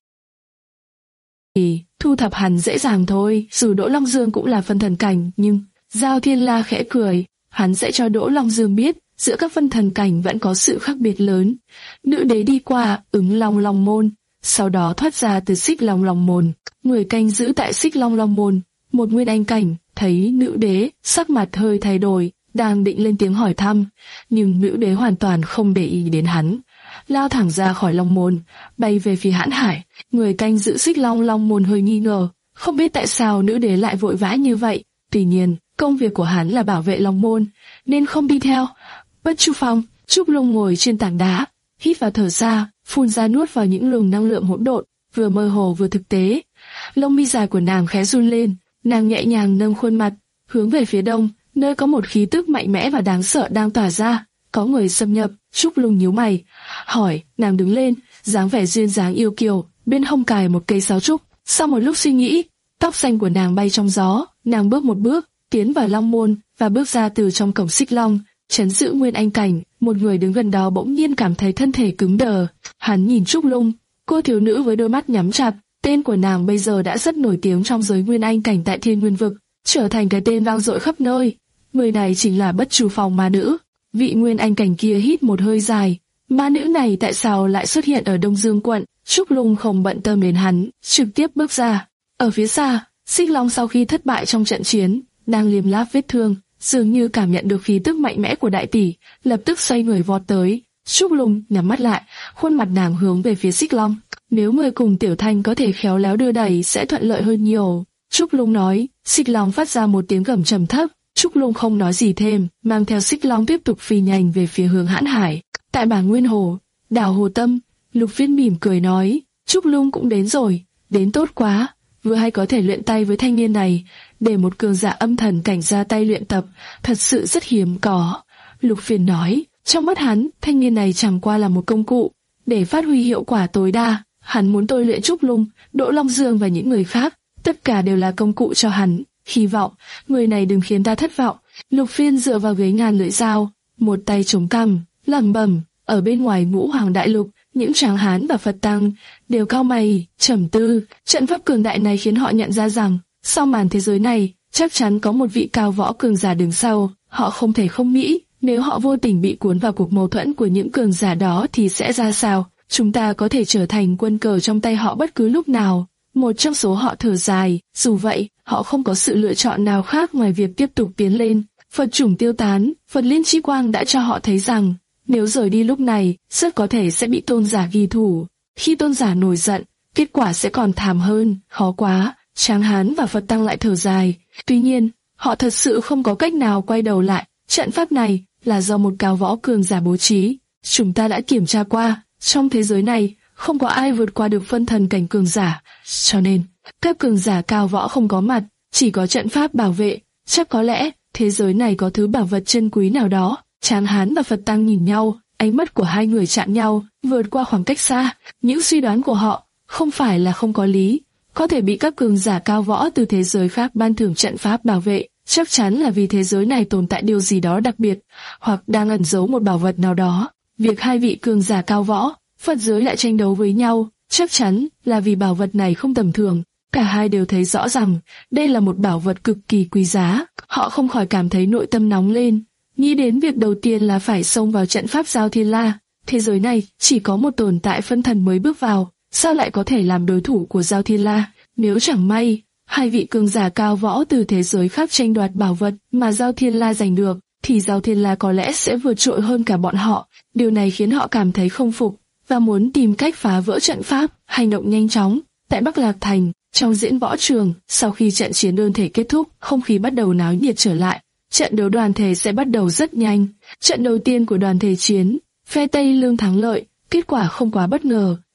thì thu thập hắn dễ dàng thôi, dù Đỗ Long Dương cũng là phân thần cảnh, nhưng Giao Thiên La khẽ cười, hắn sẽ cho Đỗ Long Dương biết, giữa các phân thần cảnh vẫn có sự khác biệt lớn. Nữ đế đi qua, ứng Long Long môn, sau đó thoát ra từ Xích Long Long môn, người canh giữ tại Xích Long Long môn, một nguyên anh cảnh, thấy nữ đế, sắc mặt hơi thay đổi, đang định lên tiếng hỏi thăm, nhưng nữ đế hoàn toàn không để ý đến hắn, lao thẳng ra khỏi Long môn, bay về phía Hãn Hải. Người canh giữ Xích Long Long môn hơi nghi ngờ, không biết tại sao nữ đế lại vội vã như vậy. Tuy nhiên, công việc của hắn là bảo vệ Long môn, nên không đi theo. Bất Chu Phong, Trúc Lung ngồi trên tảng đá, hít vào thở ra, phun ra nuốt vào những luồng năng lượng hỗn độn, vừa mơ hồ vừa thực tế. Lông mi dài của nàng khẽ run lên, nàng nhẹ nhàng nâng khuôn mặt, hướng về phía đông, nơi có một khí tức mạnh mẽ và đáng sợ đang tỏa ra. Có người xâm nhập. Trúc Lung nhíu mày, hỏi. Nàng đứng lên, dáng vẻ duyên dáng yêu kiều, bên hông cài một cây sáo trúc. Sau một lúc suy nghĩ, tóc xanh của nàng bay trong gió, nàng bước một bước, tiến vào Long môn và bước ra từ trong cổng Xích Long, trấn giữ nguyên anh cảnh. Một người đứng gần đó bỗng nhiên cảm thấy thân thể cứng đờ. Hắn nhìn Trúc Lung, cô thiếu nữ với đôi mắt nhắm chặt. Tên của nàng bây giờ đã rất nổi tiếng trong giới nguyên anh cảnh tại Thiên Nguyên vực, trở thành cái tên vang dội khắp nơi. Người này chính là Bất Chu Phong ma nữ. Vị nguyên anh cảnh kia hít một hơi dài. Ma nữ này tại sao lại xuất hiện ở Đông Dương quận? Trúc Lung không bận tâm đến hắn, trực tiếp bước ra. Ở phía xa, Xích Long sau khi thất bại trong trận chiến, đang liếm láp vết thương, dường như cảm nhận được khí tức mạnh mẽ của đại tỷ, lập tức xoay người vọt tới. Trúc Lung nhắm mắt lại, khuôn mặt nàng hướng về phía Xích Long. Nếu người cùng Tiểu Thanh có thể khéo léo đưa đẩy sẽ thuận lợi hơn nhiều. Trúc Lung nói. Xích Long phát ra một tiếng gầm trầm thấp. Trúc Lung không nói gì thêm, mang theo Xích Long tiếp tục phi nhanh về phía hướng Hãn Hải. Tại Bản Nguyên Hồ, đảo Hồ Tâm, Lục Viễn mỉm cười nói, Trúc Lung cũng đến rồi, đến tốt quá, vừa hay có thể luyện tay với thanh niên này, để một cường giả âm thần cảnh ra tay luyện tập, thật sự rất hiếm có. Lục Viễn nói, trong mắt hắn, thanh niên này chẳng qua là một công cụ, để phát huy hiệu quả tối đa. Hắn muốn tôi luyện Trúc Lung, Đỗ Long Dương và những người khác, tất cả đều là công cụ cho hắn. Hy vọng, người này đừng khiến ta thất vọng. Lục Phiên dựa vào ghế ngàn lưỡi dao, một tay chống cằm, lẩm bẩm. Ở bên ngoài Ngũ Hoàng Đại Lục, những tráng hán và Phật tăng đều cau mày, trầm tư. Trận pháp cường đại này khiến họ nhận ra rằng, sau màn thế giới này, chắc chắn có một vị cao võ cường giả đứng sau. Họ không thể không nghĩ, nếu họ vô tình bị cuốn vào cuộc mâu thuẫn của những cường giả đó thì sẽ ra sao? Chúng ta có thể trở thành quân cờ trong tay họ bất cứ lúc nào. Một trong số họ thở dài, dù vậy, họ không có sự lựa chọn nào khác ngoài việc tiếp tục tiến lên. Phật chủng tiêu tán, Phật liên chi quang đã cho họ thấy rằng, nếu rời đi lúc này, rất có thể sẽ bị tôn giả ghi thủ. Khi tôn giả nổi giận, kết quả sẽ còn thảm hơn, khó quá. Tráng hán và Phật tăng lại thở dài. Tuy nhiên, họ thật sự không có cách nào quay đầu lại. Trận pháp này là do một cao võ cường giả bố trí. Chúng ta đã kiểm tra qua, trong thế giới này, không có ai vượt qua được phân thần cảnh cường giả, cho nên các cường giả cao võ không có mặt, chỉ có trận pháp bảo vệ. Chắc có lẽ thế giới này có thứ bảo vật chân quý nào đó. Tráng hán và Phật tăng nhìn nhau, ánh mắt của hai người chạm nhau, vượt qua khoảng cách xa. Những suy đoán của họ không phải là không có lý, có thể bị các cường giả cao võ từ thế giới khác ban thưởng trận pháp bảo vệ, chắc chắn là vì thế giới này tồn tại điều gì đó đặc biệt, hoặc đang ẩn giấu một bảo vật nào đó. Việc hai vị cường giả cao võ, Phật giới lại tranh đấu với nhau, chắc chắn là vì bảo vật này không tầm thường. Cả hai đều thấy rõ rằng đây là một bảo vật cực kỳ quý giá. Họ không khỏi cảm thấy nội tâm nóng lên, nghĩ đến việc đầu tiên là phải xông vào trận pháp Giao Thiên La. Thế giới này chỉ có một tồn tại phân thần mới bước vào, sao lại có thể làm đối thủ của Giao Thiên La? Nếu chẳng may hai vị cường giả cao võ từ thế giới khác tranh đoạt bảo vật mà Giao Thiên La giành được, thì Giao Thiên La có lẽ sẽ vượt trội hơn cả bọn họ. Điều này khiến họ cảm thấy không phục và muốn tìm cách phá vỡ trận pháp, hành động nhanh chóng. Tại Bắc Lạc Thành, trong diễn võ trường, sau khi trận chiến đơn thể kết thúc, không khí bắt đầu náo nhiệt trở lại. Trận đấu đoàn thể sẽ bắt đầu rất nhanh. Trận đầu tiên của đoàn thể chiến, phe Tây Lương thắng lợi, kết quả không quá bất ngờ,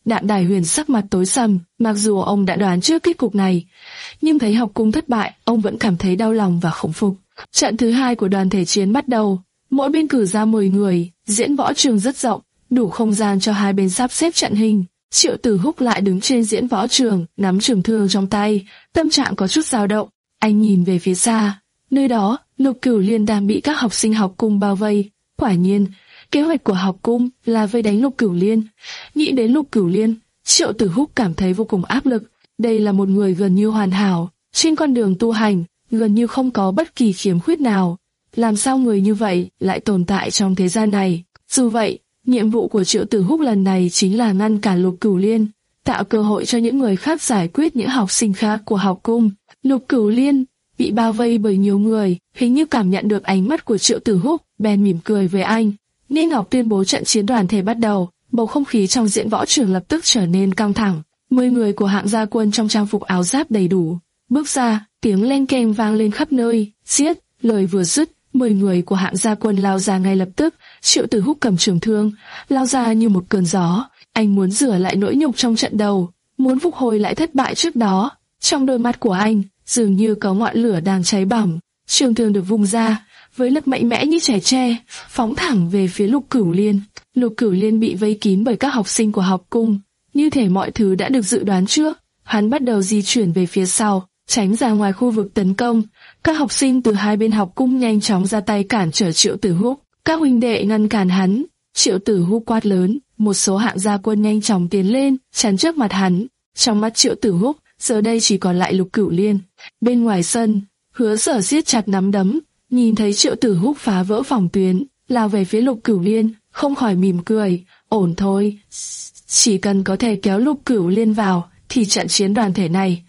Đạm Đài Huyền sắc mặt tối sầm, mặc dù ông đã đoán trước kết cục này, nhưng thấy học cung thất bại, ông vẫn cảm thấy đau lòng và không phục. Trận thứ hai của đoàn thể chiến bắt đầu, mỗi bên cử ra mười người, diễn võ trường rất rộng, đủ không gian cho hai bên sắp xếp trận hình. Triệu Tử Húc lại đứng trên diễn võ trường, nắm trường thương trong tay, tâm trạng có chút dao động. Anh nhìn về phía xa, nơi đó, Lục Cửu Liên đang bị các học sinh học cung bao vây. Quả nhiên, kế hoạch của học cung là vây đánh Lục Cửu Liên. Nghĩ đến Lục Cửu Liên, Triệu Tử Húc cảm thấy vô cùng áp lực. Đây là một người gần như hoàn hảo, trên con đường tu hành, gần như không có bất kỳ khiếm khuyết nào. Làm sao người như vậy lại tồn tại trong thế gian này? Dù vậy, nhiệm vụ của Triệu Tử Húc lần này chính là ngăn cản Lục Cửu Liên, tạo cơ hội cho những người khác giải quyết những học sinh khác của học cung. Lục Cửu Liên bị bao vây bởi nhiều người, hình như cảm nhận được ánh mắt của Triệu Tử Húc, bèn mỉm cười với anh. Niên Ngọc tuyên bố trận chiến đoàn thể bắt đầu, bầu không khí trong diễn võ trường lập tức trở nên căng thẳng. Mười người của hạng gia quân trong trang phục áo giáp đầy đủ bước ra, tiếng leng keng vang lên khắp nơi. Giết! Lời vừa dứt, mười người của hạng gia quân lao ra ngay lập tức. Triệu Tử Húc cầm trường thương, lao ra như một cơn gió. Anh muốn rửa lại nỗi nhục trong trận đầu, muốn phục hồi lại thất bại trước đó. Trong đôi mắt của anh, dường như có ngọn lửa đang cháy bỏng. Trường thương được vung ra, với lực mạnh mẽ như trẻ tre, phóng thẳng về phía Lục Cửu Liên. Lục Cửu Liên bị vây kín bởi các học sinh của học cung, như thể mọi thứ đã được dự đoán trước. Hắn bắt đầu di chuyển về phía sau, tránh ra ngoài khu vực tấn công. Các học sinh từ hai bên học cung nhanh chóng ra tay cản trở Triệu Tử Húc. Các huynh đệ ngăn cản hắn. Triệu Tử Húc quát lớn, một số hạng gia quân nhanh chóng tiến lên, chắn trước mặt hắn. Trong mắt Triệu Tử Húc, giờ đây chỉ còn lại Lục Cửu Liên. Bên ngoài sân, Hứa Sở siết chặt nắm đấm, nhìn thấy Triệu Tử Húc phá vỡ phòng tuyến, lao về phía Lục Cửu Liên, không khỏi mỉm cười, ổn thôi. Chỉ cần có thể kéo Lục Cửu Liên vào, thì trận chiến đoàn thể này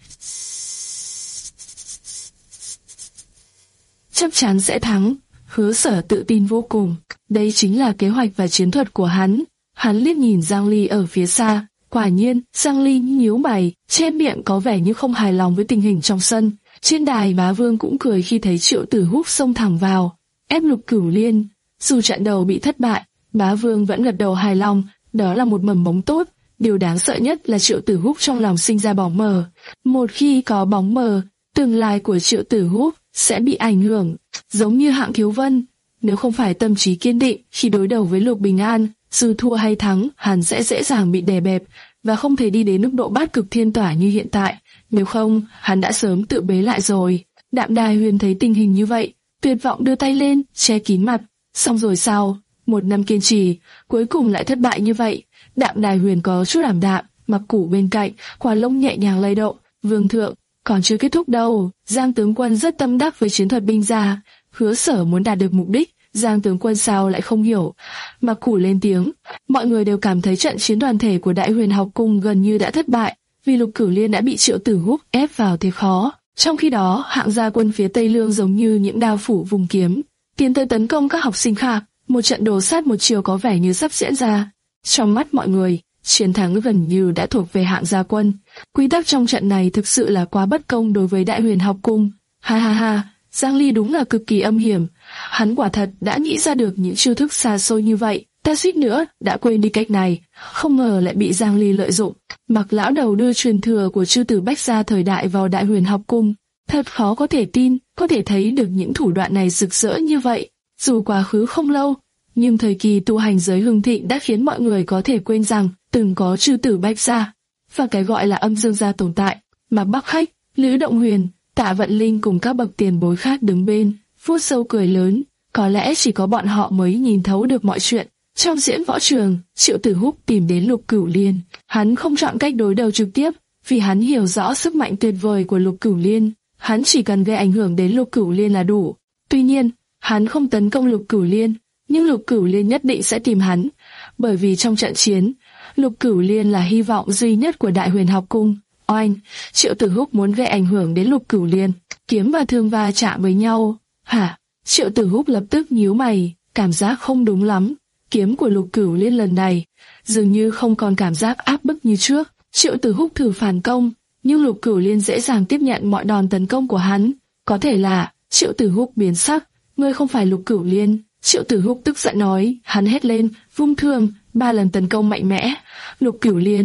chắc chắn sẽ thắng. Hứa Sở tự tin vô cùng, đây chính là kế hoạch và chiến thuật của hắn. Hắn liếc nhìn Giang Ly ở phía xa, quả nhiên, Giang Ly nhíu mày, trên miệng có vẻ như không hài lòng với tình hình trong sân. Trên đài Bá Vương cũng cười khi thấy Triệu Tử Húc xông thẳng vào, ép Lục Cửu Liên. Dù trận đầu bị thất bại, Bá Vương vẫn gật đầu hài lòng, đó là một mầm mống tốt. Điều đáng sợ nhất là Triệu Tử Húc trong lòng sinh ra bóng mờ. Một khi có bóng mờ, tương lai của Triệu Tử Húc sẽ bị ảnh hưởng, giống như Hạng Thiếu Vân. Nếu không phải tâm trí kiên định khi đối đầu với Lục Bình An, dù thua hay thắng, hắn sẽ dễ dàng bị đè bẹp và không thể đi đến mức độ bát cực thiên tỏa như hiện tại. Nếu không, hắn đã sớm tự bế lại rồi. Đạm Đài Huyền thấy tình hình như vậy, tuyệt vọng đưa tay lên, che kín mặt. Xong rồi sao? Một năm kiên trì, cuối cùng lại thất bại như vậy. Đạm Đài Huyền có chút ảm đạm, Mặc Củ bên cạnh, quả lông nhẹ nhàng lay động. Vương thượng, còn chưa kết thúc đâu. Giang tướng quân rất tâm đắc với chiến thuật binh gia. Hứa Sở muốn đạt được mục đích, Giang tướng quân sao lại không hiểu. Mặc Củ lên tiếng. Mọi người đều cảm thấy trận chiến đoàn thể của Đại Huyền học cung gần như đã thất bại, vì Lục Cửu Liên đã bị Triệu Tử Húc ép vào thế khó. Trong khi đó, hạng gia quân phía Tây Lương giống như những đao phủ vùng kiếm, tiến tới tấn công các học sinh khác. Một trận đồ sát một chiều có vẻ như sắp diễn ra. Trong mắt mọi người, chiến thắng gần như đã thuộc về hạng gia quân. Quy tắc trong trận này thực sự là quá bất công đối với Đại Huyền học cung. Ha ha ha, Giang Ly đúng là cực kỳ âm hiểm. Hắn quả thật đã nghĩ ra được những chiêu thức xa xôi như vậy. Ta suýt nữa đã quên đi cách này, không ngờ lại bị Giang Ly lợi dụng. Mặc lão đầu đưa truyền thừa của chư tử Bách gia thời đại vào Đại Huyền học cung. Thật khó có thể tin, có thể thấy được những thủ đoạn này rực rỡ như vậy. Dù quá khứ không lâu, nhưng thời kỳ tu hành giới hưng thịnh đã khiến mọi người có thể quên rằng từng có chư tử Bách gia và cái gọi là âm dương gia tồn tại. Mạc Bắc Khách, Lữ Động Huyền, Tạ Vận Linh cùng các bậc tiền bối khác đứng bên, vuốt râu cười lớn. Có lẽ chỉ có bọn họ mới nhìn thấu được mọi chuyện. Trong diễn võ trường, Triệu Tử Húc tìm đến Lục Cửu Liên. Hắn không chọn cách đối đầu trực tiếp, vì hắn hiểu rõ sức mạnh tuyệt vời của Lục Cửu Liên. Hắn chỉ cần gây ảnh hưởng đến Lục Cửu Liên là đủ. Tuy nhiên, hắn không tấn công Lục Cửu Liên, nhưng Lục Cửu Liên nhất định sẽ tìm hắn, bởi vì trong trận chiến, Lục Cửu Liên là hy vọng duy nhất của Đại Huyền học cung. Oanh, Triệu Tử Húc muốn gây ảnh hưởng đến Lục Cửu Liên, kiếm và thương va chạm với nhau. Hả? Triệu Tử Húc lập tức nhíu mày, cảm giác không đúng lắm. Kiếm của Lục Cửu Liên lần này dường như không còn cảm giác áp bức như trước. Triệu Tử Húc thử phản công, nhưng Lục Cửu Liên dễ dàng tiếp nhận mọi đòn tấn công của hắn. Có thể là Triệu Tử Húc biến sắc, ngươi không phải Lục Cửu Liên. Triệu Tử Húc tức giận nói, hắn hét lên, vung thương, ba lần tấn công mạnh mẽ. Lục Cửu Liên,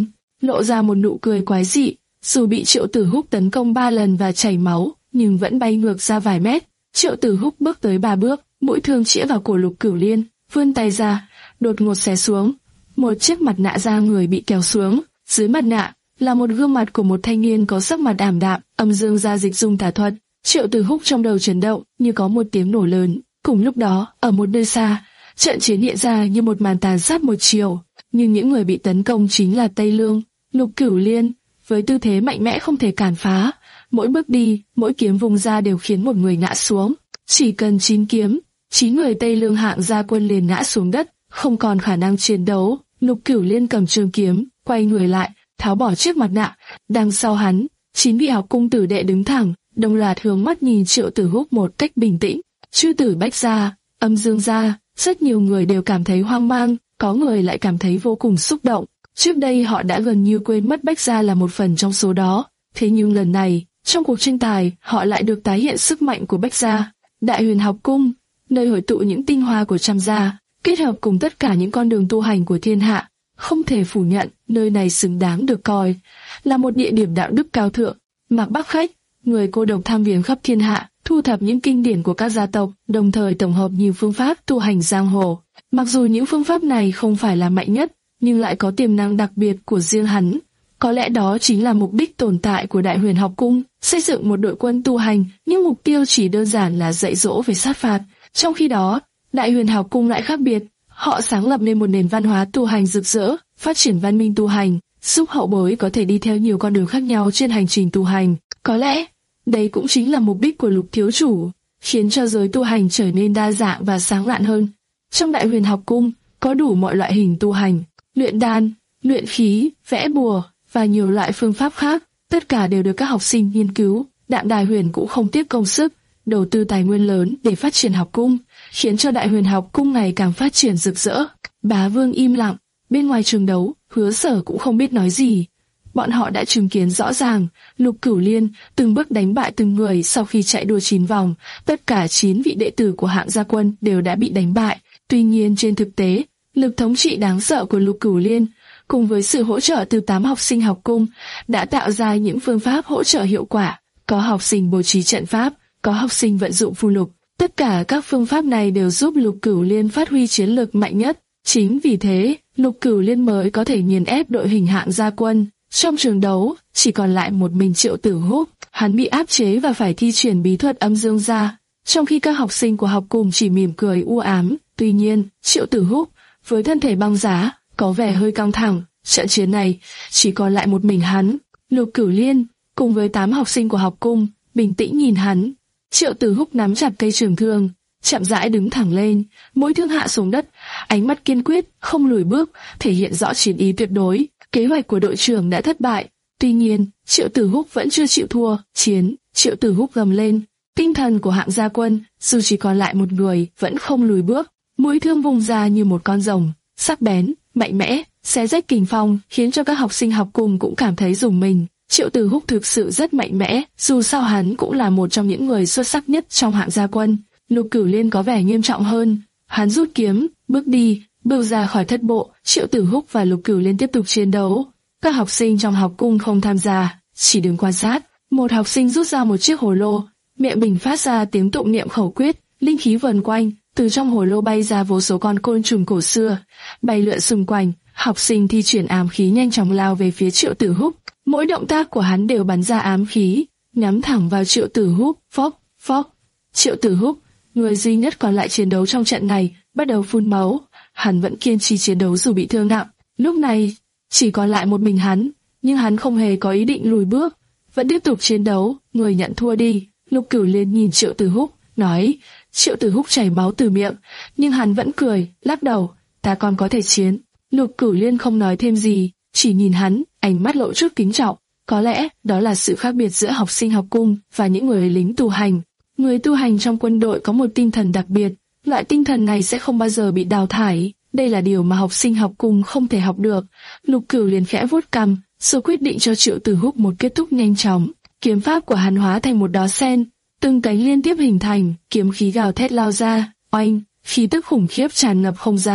lộ ra một nụ cười quái dị. Dù bị Triệu Tử Húc tấn công ba lần và chảy máu, nhưng vẫn bay ngược ra vài mét. Triệu Tử Húc bước tới ba bước, mũi thương chĩa vào cổ Lục Cửu Liên, vươn tay ra, đột ngột xé xuống. Một chiếc mặt nạ da người bị kéo xuống, dưới mặt nạ là một gương mặt của một thanh niên có sắc mặt ảm đạm. Âm dương gia dịch dung tà thuật. Triệu Tử Húc trong đầu chấn động, như có một tiếng nổ lớn. Cùng lúc đó, ở một nơi xa, trận chiến hiện ra như một màn tàn sát một chiều. Nhưng những người bị tấn công chính là Tây Lương, Lục Cửu Liên, với tư thế mạnh mẽ không thể cản phá. Mỗi bước đi, mỗi kiếm vùng ra đều khiến một người ngã xuống. Chỉ cần chín kiếm, chín người Tây Lương hạng gia quân liền ngã xuống đất, không còn khả năng chiến đấu. Lục Cửu Liên cầm trường kiếm, quay người lại, tháo bỏ chiếc mặt nạ. Đằng sau hắn, chín vị học cung tử đệ đứng thẳng, đồng loạt hướng mắt nhìn Triệu Tử Húc một cách bình tĩnh. Chư tử Bách gia, Âm Dương gia, rất nhiều người đều cảm thấy hoang mang, có người lại cảm thấy vô cùng xúc động. Trước đây họ đã gần như quên mất Bách gia là một phần trong số đó, thế nhưng lần này, trong cuộc tranh tài, họ lại được tái hiện sức mạnh của Bách gia. Đại Huyền Học Cung, nơi hội tụ những tinh hoa của trăm gia, kết hợp cùng tất cả những con đường tu hành của thiên hạ. Không thể phủ nhận, nơi này xứng đáng được coi là một địa điểm đạo đức cao thượng. Mạc Bắc Khách, người cô độc tham viếng khắp thiên hạ, thu thập những kinh điển của các gia tộc, đồng thời tổng hợp nhiều phương pháp tu hành giang hồ. Mặc dù những phương pháp này không phải là mạnh nhất, nhưng lại có tiềm năng đặc biệt của riêng hắn. Có lẽ đó chính là mục đích tồn tại của Đại Huyền Học Cung, xây dựng một đội quân tu hành, nhưng mục tiêu chỉ đơn giản là dạy dỗ về sát phạt. Trong khi đó, Đại Huyền Học Cung lại khác biệt, họ sáng lập nên một nền văn hóa tu hành rực rỡ, phát triển văn minh tu hành, giúp hậu bối có thể đi theo nhiều con đường khác nhau trên hành trình tu hành. Có lẽ, đây cũng chính là mục đích của Lục thiếu chủ, khiến cho giới tu hành trở nên đa dạng và sáng lạn hơn. Trong Đại Huyền Học Cung, có đủ mọi loại hình tu hành, luyện đan, luyện khí, vẽ bùa và nhiều loại phương pháp khác, tất cả đều được các học sinh nghiên cứu. Đạm Đài Huyền cũng không tiếc công sức, đầu tư tài nguyên lớn để phát triển học cung, khiến cho Đại Huyền Học Cung ngày càng phát triển rực rỡ. Bá Vương im lặng, bên ngoài trường đấu, Hứa Sở cũng không biết nói gì. Bọn họ đã chứng kiến rõ ràng, Lục Cửu Liên từng bước đánh bại từng người sau khi chạy đua chín vòng, tất cả chín vị đệ tử của hạng gia quân đều đã bị đánh bại. Tuy nhiên trên thực tế, lực thống trị đáng sợ của Lục Cửu Liên, cùng với sự hỗ trợ từ tám học sinh học cung, đã tạo ra những phương pháp hỗ trợ hiệu quả. Có học sinh bố trí trận pháp, có học sinh vận dụng phù lục. Tất cả các phương pháp này đều giúp Lục Cửu Liên phát huy chiến lược mạnh nhất. Chính vì thế, Lục Cửu Liên mới có thể nghiền ép đội hình hạng gia quân. Trong trường đấu, chỉ còn lại một mình Triệu Tử Húc, hắn bị áp chế và phải thi triển bí thuật âm dương gia, trong khi các học sinh của học cùng chỉ mỉm cười u ám. Tuy nhiên, Triệu Tử Húc, với thân thể băng giá, có vẻ hơi căng thẳng. Trận chiến này, chỉ còn lại một mình hắn. Lục Cửu Liên, cùng với tám học sinh của học cung, bình tĩnh nhìn hắn. Triệu Tử Húc nắm chặt cây trường thương, chậm rãi đứng thẳng lên, mũi thương hạ xuống đất, ánh mắt kiên quyết, không lùi bước, thể hiện rõ chiến ý tuyệt đối. Kế hoạch của đội trưởng đã thất bại, tuy nhiên, Triệu Tử Húc vẫn chưa chịu thua. Chiến, Triệu Tử Húc gầm lên. Tinh thần của hạng gia quân, dù chỉ còn lại một người, vẫn không lùi bước. Mũi thương vùng ra như một con rồng, sắc bén, mạnh mẽ, xé rách kình phong, khiến cho các học sinh học cùng cũng cảm thấy rùng mình. Triệu Tử Húc thực sự rất mạnh mẽ, dù sao hắn cũng là một trong những người xuất sắc nhất trong hạng gia quân. Lục Cửu Liên có vẻ nghiêm trọng hơn, hắn rút kiếm, bước đi, bước ra khỏi thất bộ. Triệu Tử Húc và Lục Cửu Liên tiếp tục chiến đấu. Các học sinh trong học cung không tham gia, chỉ đứng quan sát. Một học sinh rút ra một chiếc hồ lô, miệng bình phát ra tiếng tụng niệm khẩu quyết, linh khí vần quanh, từ trong hồ lô bay ra vô số con côn trùng cổ xưa, bay lượn xung quanh. Học sinh thi triển ám khí nhanh chóng lao về phía Triệu Tử Húc. Mỗi động tác của hắn đều bắn ra ám khí, nhắm thẳng vào Triệu Tử Húc. Phốc, phốc. Triệu Tử Húc, người duy nhất còn lại chiến đấu trong trận này, bắt đầu phun máu. Hắn vẫn kiên trì chiến đấu dù bị thương nặng. Lúc này, chỉ còn lại một mình hắn, nhưng hắn không hề có ý định lùi bước, vẫn tiếp tục chiến đấu. Người nhận thua đi. Lục Cửu Liên nhìn Triệu Tử Húc, nói. Triệu Tử Húc chảy máu từ miệng, nhưng hắn vẫn cười, lắc đầu. Ta còn có thể chiến. Lục Cửu Liên không nói thêm gì, chỉ nhìn hắn, ánh mắt lộ chút kính trọng. Có lẽ đó là sự khác biệt giữa học sinh học cung và những người lính tu hành. Người tu hành trong quân đội có một tinh thần đặc biệt, loại tinh thần này sẽ không bao giờ bị đào thải. Đây là điều mà học sinh học cung không thể học được. Lục Cửu Liên khẽ vuốt cằm, rồi quyết định cho Triệu Tử Húc một kết thúc nhanh chóng. Kiếm pháp của hắn hóa thành một đóa sen, từng cánh liên tiếp hình thành, kiếm khí gào thét lao ra, oanh, khí tức khủng khiếp tràn ngập không gian.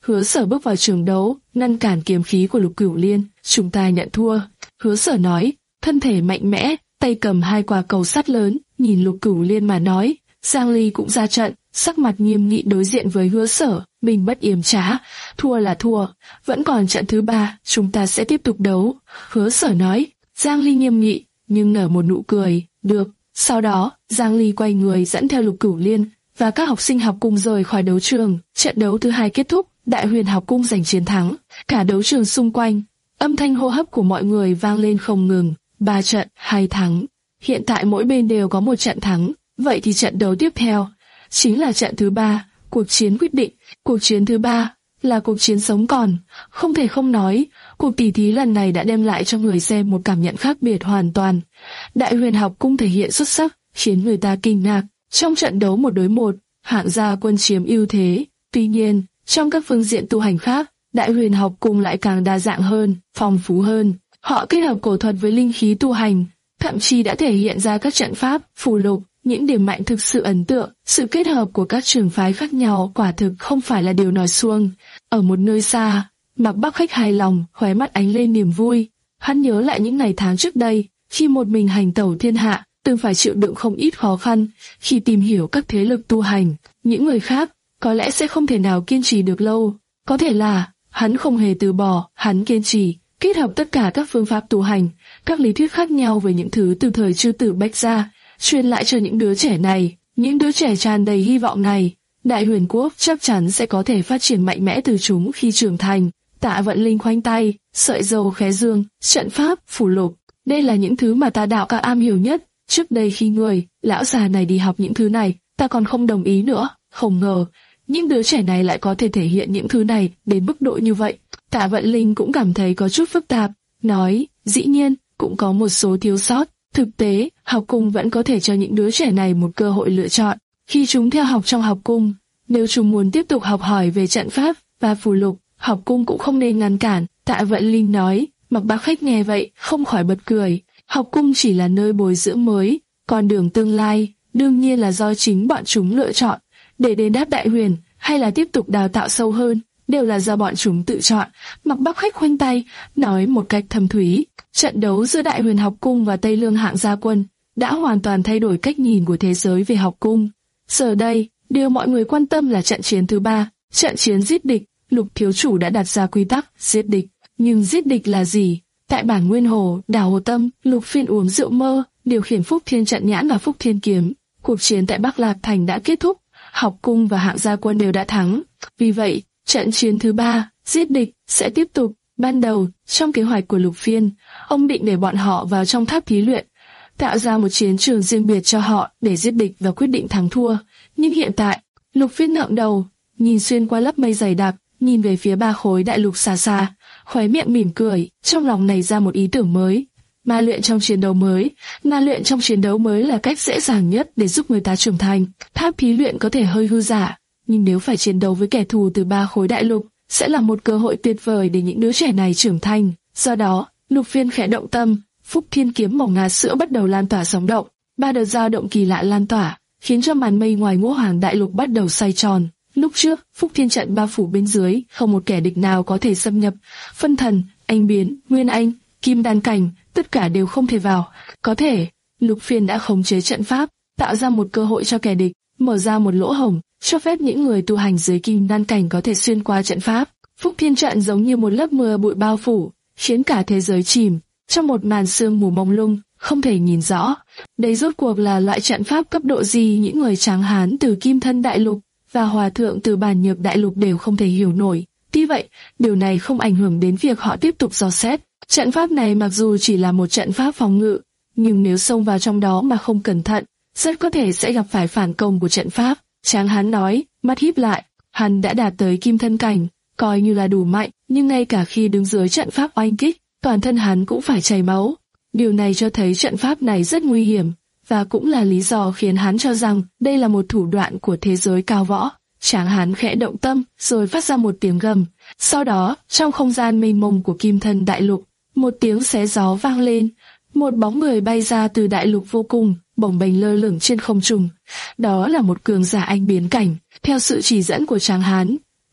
Hứa Sở bước vào trường đấu, ngăn cản kiếm khí của Lục Cửu Liên. Chúng ta nhận thua. Hứa Sở nói, thân thể mạnh mẽ, tay cầm hai quả cầu sắt lớn, nhìn Lục Cửu Liên mà nói. Giang Ly cũng ra trận, sắc mặt nghiêm nghị đối diện với Hứa Sở, mình bất yểm trá, thua là thua, vẫn còn trận thứ ba, chúng ta sẽ tiếp tục đấu. Hứa Sở nói. Giang Ly nghiêm nghị, nhưng nở một nụ cười, được. Sau đó, Giang Ly quay người dẫn theo Lục Cửu Liên và các học sinh học cung rời khỏi đấu trường. Trận đấu thứ hai kết thúc, Đại Huyền học cung giành chiến thắng. Cả đấu trường xung quanh, âm thanh hô hấp của mọi người vang lên không ngừng. Ba trận, hai thắng. Hiện tại mỗi bên đều có một trận thắng. Vậy thì trận đấu tiếp theo chính là trận thứ ba, cuộc chiến quyết định. Cuộc chiến thứ ba là cuộc chiến sống còn. Không thể không nói, cuộc tỷ thí lần này đã đem lại cho người xem một cảm nhận khác biệt hoàn toàn. Đại Huyền học cung thể hiện xuất sắc, khiến người ta kinh ngạc. Trong trận đấu một đối một, Hạng Gia Quân chiếm ưu thế. Tuy nhiên, trong các phương diện tu hành khác, Đại Huyền học cung lại càng đa dạng hơn, phong phú hơn. Họ kết hợp cổ thuật với linh khí tu hành, thậm chí đã thể hiện ra các trận pháp, phù lục, những điểm mạnh thực sự ấn tượng. Sự kết hợp của các trường phái khác nhau quả thực không phải là điều nói suông. Ở một nơi xa, Mạc Bắc Khách hài lòng, khóe mắt ánh lên niềm vui. Hắn nhớ lại những ngày tháng trước đây, khi một mình hành tẩu thiên hạ, từng phải chịu đựng không ít khó khăn khi tìm hiểu các thế lực tu hành. Những người khác có lẽ sẽ không thể nào kiên trì được lâu. Có thể là hắn không hề từ bỏ, hắn kiên trì, kết hợp tất cả các phương pháp tu hành, các lý thuyết khác nhau về những thứ từ thời chư tử bách gia, truyền lại cho những đứa trẻ này. Những đứa trẻ tràn đầy hy vọng này, Đại Huyền quốc chắc chắn sẽ có thể phát triển mạnh mẽ từ chúng khi trưởng thành. Tạ Vận Linh khoanh tay, sợi dầu khẽ dương, trận pháp, phù lục, đây là những thứ mà ta đạo các am hiểu nhất. Trước đây khi người lão già này đi học những thứ này, ta còn không đồng ý nữa. Không ngờ những đứa trẻ này lại có thể thể hiện những thứ này đến mức độ như vậy. Tạ Vận Linh cũng cảm thấy có chút phức tạp, nói, dĩ nhiên cũng có một số thiếu sót. Thực tế, học cung vẫn có thể cho những đứa trẻ này một cơ hội lựa chọn. Khi chúng theo học trong học cung, nếu chúng muốn tiếp tục học hỏi về trận pháp và phù lục, học cung cũng không nên ngăn cản. Tạ Vận Linh nói. Mạc Bắc Khách nghe vậy không khỏi bật cười. Học cung chỉ là nơi bồi dưỡng mới, con đường tương lai đương nhiên là do chính bọn chúng lựa chọn. Để đền đáp Đại Huyền hay là tiếp tục đào tạo sâu hơn, đều là do bọn chúng tự chọn. Mạc Bắc Khách khoanh tay, nói một cách thâm thúy. Trận đấu giữa Đại Huyền học cung và Tây Lương Hạng Gia Quân đã hoàn toàn thay đổi cách nhìn của thế giới về học cung. Giờ đây, điều mọi người quan tâm là trận chiến thứ ba, trận chiến giết địch. Lục thiếu chủ đã đặt ra quy tắc giết địch, nhưng giết địch là gì? Tại bản Nguyên Hồ, đảo Hồ Tâm, Lục Phiên uống rượu mơ, điều khiển Phúc Thiên Trận Nhãn và Phúc Thiên Kiếm. Cuộc chiến tại Bắc Lạc Thành đã kết thúc, học cung và Hạng Gia Quân đều đã thắng. Vì vậy, trận chiến thứ ba, giết địch, sẽ tiếp tục. Ban đầu, trong kế hoạch của Lục Phiên, ông định để bọn họ vào trong tháp thí luyện, tạo ra một chiến trường riêng biệt cho họ để giết địch và quyết định thắng thua. Nhưng hiện tại, Lục Phiên ngẩng đầu, nhìn xuyên qua lớp mây dày đặc, nhìn về phía ba khối đại lục xa xa, khóe miệng mỉm cười, trong lòng nảy ra một ý tưởng mới. Ma luyện trong chiến đấu mới, ma luyện trong chiến đấu mới là cách dễ dàng nhất để giúp người ta trưởng thành. Tháp thí luyện có thể hơi hư giả, nhưng nếu phải chiến đấu với kẻ thù từ ba khối đại lục, sẽ là một cơ hội tuyệt vời để những đứa trẻ này trưởng thành. Do đó, Lục Phiên khẽ động tâm, Phúc Thiên Kiếm màu ngà sữa bắt đầu lan tỏa sóng động, ba đợt dao động kỳ lạ lan tỏa, khiến cho màn mây ngoài Ngũ Hoàng đại lục bắt đầu xoay tròn. Lúc trước, Phúc Thiên Trận bao phủ bên dưới, không một kẻ địch nào có thể xâm nhập. Phân thần, anh biến, nguyên anh, kim đan cảnh, tất cả đều không thể vào. Có thể, Lục Phiên đã khống chế trận pháp, tạo ra một cơ hội cho kẻ địch, mở ra một lỗ hổng, cho phép những người tu hành dưới kim đan cảnh có thể xuyên qua trận pháp. Phúc Thiên Trận giống như một lớp mưa bụi bao phủ, khiến cả thế giới chìm trong một màn sương mù mông lung, không thể nhìn rõ. Đây rốt cuộc là loại trận pháp cấp độ gì những người tráng hán từ Kim Thân đại lục và hòa thượng từ Bản Nhược đại lục đều không thể hiểu nổi. Tuy vậy, điều này không ảnh hưởng đến việc họ tiếp tục dò xét. Trận pháp này mặc dù chỉ là một trận pháp phòng ngự, nhưng nếu xông vào trong đó mà không cẩn thận, rất có thể sẽ gặp phải phản công của trận pháp. Tráng hán nói, mắt híp lại, hắn đã đạt tới Kim Thân cảnh, coi như là đủ mạnh, nhưng ngay cả khi đứng dưới trận pháp oanh kích, toàn thân hắn cũng phải chảy máu. Điều này cho thấy trận pháp này rất nguy hiểm, và cũng là lý do khiến hắn cho rằng đây là một thủ đoạn của thế giới cao võ. Tráng hán khẽ động tâm, rồi phát ra một tiếng gầm. Sau đó, trong không gian mênh mông của Kim Thân đại lục, một tiếng xé gió vang lên, một bóng người bay ra từ đại lục vô cùng, bồng bềnh lơ lửng trên không trung. Đó là một cường giả anh biến cảnh. Theo sự chỉ dẫn của Tráng hán,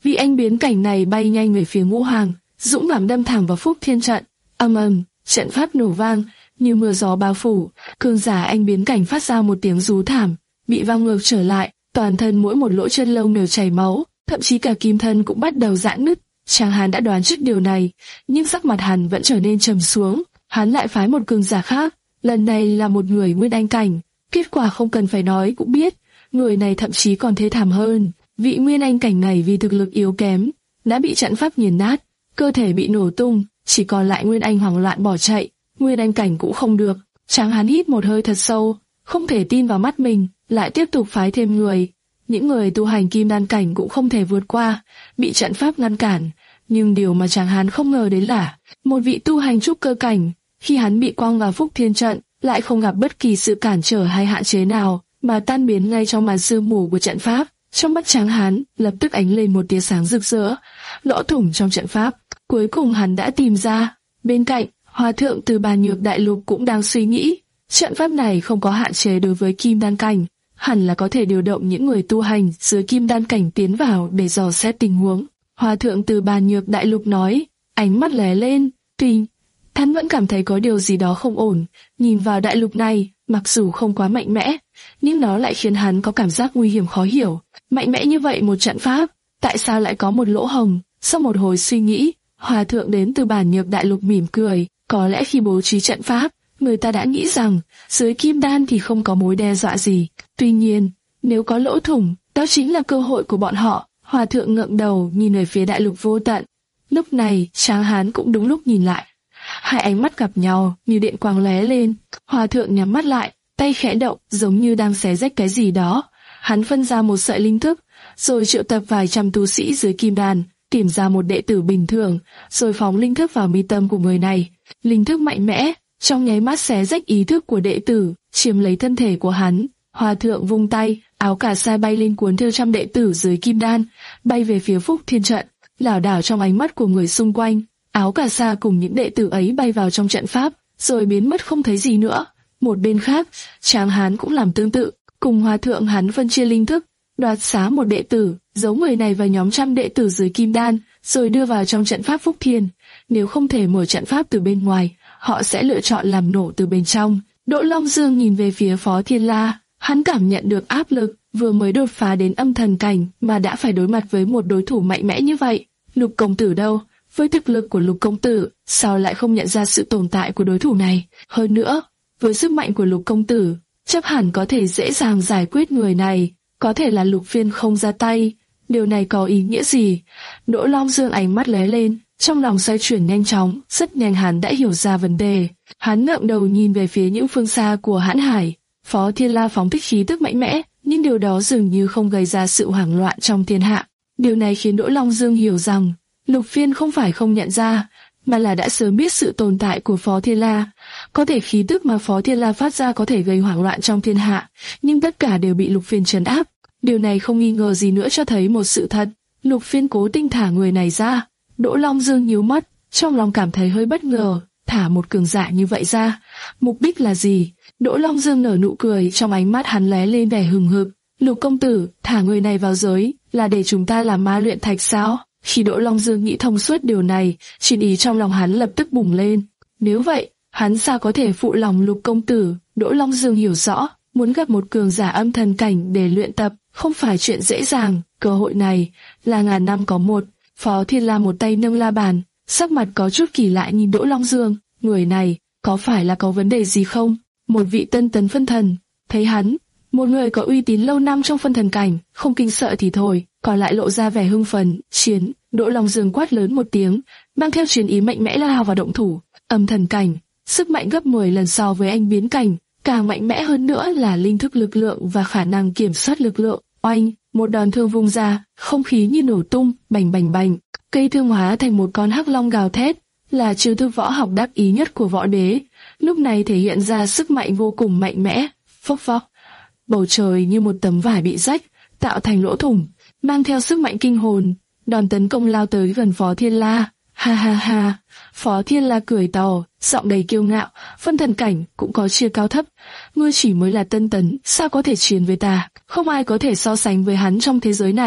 Vị anh biến cảnh này bay nhanh về phía Ngũ Hoàng, dũng cảm đâm thẳng vào Phúc Thiên trận. Ầm ầm, trận pháp nổ vang, như mưa gió bao phủ. Cường giả anh biến cảnh phát ra một tiếng rú thảm, bị văng ngược trở lại, toàn thân mỗi một lỗ chân lông đều chảy máu, thậm chí cả kim thân cũng bắt đầu giãn nứt. Trang Hán đã đoán trước điều này, nhưng sắc mặt hắn vẫn trở nên trầm xuống. Hắn lại phái một cường giả khác, lần này là một người nguyên anh cảnh. Kết quả không cần phải nói cũng biết, người này thậm chí còn thê thảm hơn. Vị nguyên anh cảnh này vì thực lực yếu kém, đã bị trận pháp nghiền nát, cơ thể bị nổ tung, chỉ còn lại nguyên anh hoảng loạn bỏ chạy. Nguyên anh cảnh cũng không được. Trang Hán hít một hơi thật sâu, không thể tin vào mắt mình, lại tiếp tục phái thêm người. Những người tu hành kim đan cảnh cũng không thể vượt qua, bị trận pháp ngăn cản. Nhưng điều mà Trang Hán không ngờ đến là, một vị tu hành trúc cơ cảnh, khi hắn bị quăng vào Phúc Thiên trận, lại không gặp bất kỳ sự cản trở hay hạn chế nào, mà tan biến ngay trong màn sương mù của trận pháp. Trong mắt Trang Hán lập tức ánh lên một tia sáng rực rỡ, lỗ thủng trong trận pháp. Cuối cùng hắn đã tìm ra. Bên cạnh, Hòa thượng từ Bàn Nhược Đại Lục cũng đang suy nghĩ, trận pháp này không có hạn chế đối với kim đan cảnh, hẳn là có thể điều động những người tu hành dưới kim đan cảnh tiến vào để dò xét tình huống. Hòa thượng từ Bàn Nhược Đại Lục nói, ánh mắt lóe lên, tuy hắn vẫn cảm thấy có điều gì đó không ổn. Nhìn vào đại lục này, mặc dù không quá mạnh mẽ, nhưng nó lại khiến hắn có cảm giác nguy hiểm khó hiểu. Mạnh mẽ như vậy một trận pháp, tại sao lại có một lỗ hổng? Sau một hồi suy nghĩ, Hòa thượng đến từ Bàn Nhược Đại Lục mỉm cười, có lẽ khi bố trí trận pháp, người ta đã nghĩ rằng dưới kim đan thì không có mối đe dọa gì. Tuy nhiên, nếu có lỗ thủng, đó chính là cơ hội của bọn họ. Hòa thượng ngẩng đầu nhìn về phía đại lục vô tận. Lúc này, Tráng Hán cũng đúng lúc nhìn lại. Hai ánh mắt gặp nhau, như điện quang lóe lên. Hòa thượng nhắm mắt lại, tay khẽ động, giống như đang xé rách cái gì đó. Hắn phân ra một sợi linh thức, rồi triệu tập vài trăm tu sĩ dưới kim đan, tìm ra một đệ tử bình thường, rồi phóng linh thức vào mi tâm của người này. Linh thức mạnh mẽ, trong nháy mắt xé rách ý thức của đệ tử, chiếm lấy thân thể của hắn. Hòa thượng vung tay, áo cà sa bay lên cuốn theo trăm đệ tử dưới kim đan, bay về phía Phúc Thiên trận, lảo đảo trong ánh mắt của người xung quanh. Áo cà sa cùng những đệ tử ấy bay vào trong trận pháp, rồi biến mất không thấy gì nữa. Một bên khác, Tráng Hán cũng làm tương tự, cùng Hòa thượng hắn phân chia linh thức, đoạt xá một đệ tử, giấu người này vào nhóm trăm đệ tử dưới kim đan, rồi đưa vào trong trận pháp Phúc Thiên. Nếu không thể mở trận pháp từ bên ngoài, họ sẽ lựa chọn làm nổ từ bên trong. Đỗ Long Dương nhìn về phía Phó Thiên La, hắn cảm nhận được áp lực, vừa mới đột phá đến âm thần cảnh mà đã phải đối mặt với một đối thủ mạnh mẽ như vậy. Lục công tử đâu? Với thực lực của Lục công tử, sao lại không nhận ra sự tồn tại của đối thủ này? Hơn nữa, với sức mạnh của Lục công tử, chắc hẳn có thể dễ dàng giải quyết người này. Có thể là Lục Phiên không ra tay, điều này có ý nghĩa gì? Đỗ Long Dương ánh mắt lóe lên, trong lòng xoay chuyển nhanh chóng, rất nhanh hắn đã hiểu ra vấn đề. Hắn ngẩng đầu nhìn về phía những phương xa của Hãn Hải. Phó Thiên La phóng thích khí tức mạnh mẽ, nhưng điều đó dường như không gây ra sự hoảng loạn trong thiên hạ. Điều này khiến Đỗ Long Dương hiểu rằng Lục Phiên không phải không nhận ra, mà là đã sớm biết sự tồn tại của Phó Thiên La. Có thể khí tức mà Phó Thiên La phát ra có thể gây hoảng loạn trong thiên hạ, nhưng tất cả đều bị Lục Phiên trấn áp. Điều này không nghi ngờ gì nữa cho thấy một sự thật, Lục Phiên cố tình thả người này ra. Đỗ Long Dương nhíu mắt, trong lòng cảm thấy hơi bất ngờ, thả một cường giả như vậy ra, mục đích là gì? Đỗ Long Dương nở nụ cười, trong ánh mắt hắn lóe lên vẻ hừng hực. Lục công tử, thả người này vào giới, là để chúng ta làm ma luyện thạch sao? Khi Đỗ Long Dương nghĩ thông suốt điều này, chiến ý trong lòng hắn lập tức bùng lên. Nếu vậy, hắn sao có thể phụ lòng Lục công tử? Đỗ Long Dương hiểu rõ, muốn gặp một cường giả âm thần cảnh để luyện tập, không phải chuyện dễ dàng. Cơ hội này là ngàn năm có một. Phó Thiên La một tay nâng la bàn, sắc mặt có chút kỳ lạ nhìn Đỗ Long Dương. Người này, có phải là có vấn đề gì không? Một vị tân tấn phân thần, thấy hắn, một người có uy tín lâu năm trong phân thần cảnh, không kinh sợ thì thôi, còn lại lộ ra vẻ hưng phấn. Chiến, Đỗ Long Dương quát lớn một tiếng, mang theo chiến ý mạnh mẽ lao vào động thủ. Âm thần cảnh, sức mạnh gấp mười lần so với anh biến cảnh, càng mạnh mẽ hơn nữa là linh thức lực lượng và khả năng kiểm soát lực lượng. Oanh, một đòn thương vung ra, không khí như nổ tung, bành bành bành, cây thương hóa thành một con hắc long gào thét, là chiêu thức võ học đắc ý nhất của võ đế, lúc này thể hiện ra sức mạnh vô cùng mạnh mẽ. Phốc phốc, bầu trời như một tấm vải bị rách, tạo thành lỗ thủng, mang theo sức mạnh kinh hồn. Đòn tấn công lao tới gần Phó Thiên La. Ha ha ha, Phó Thiên La cười to, giọng đầy kiêu ngạo. Phân thần cảnh cũng có chia cao thấp, ngươi chỉ mới là tân tấn, sao có thể chiến với ta? Không ai có thể so sánh với hắn trong thế giới này.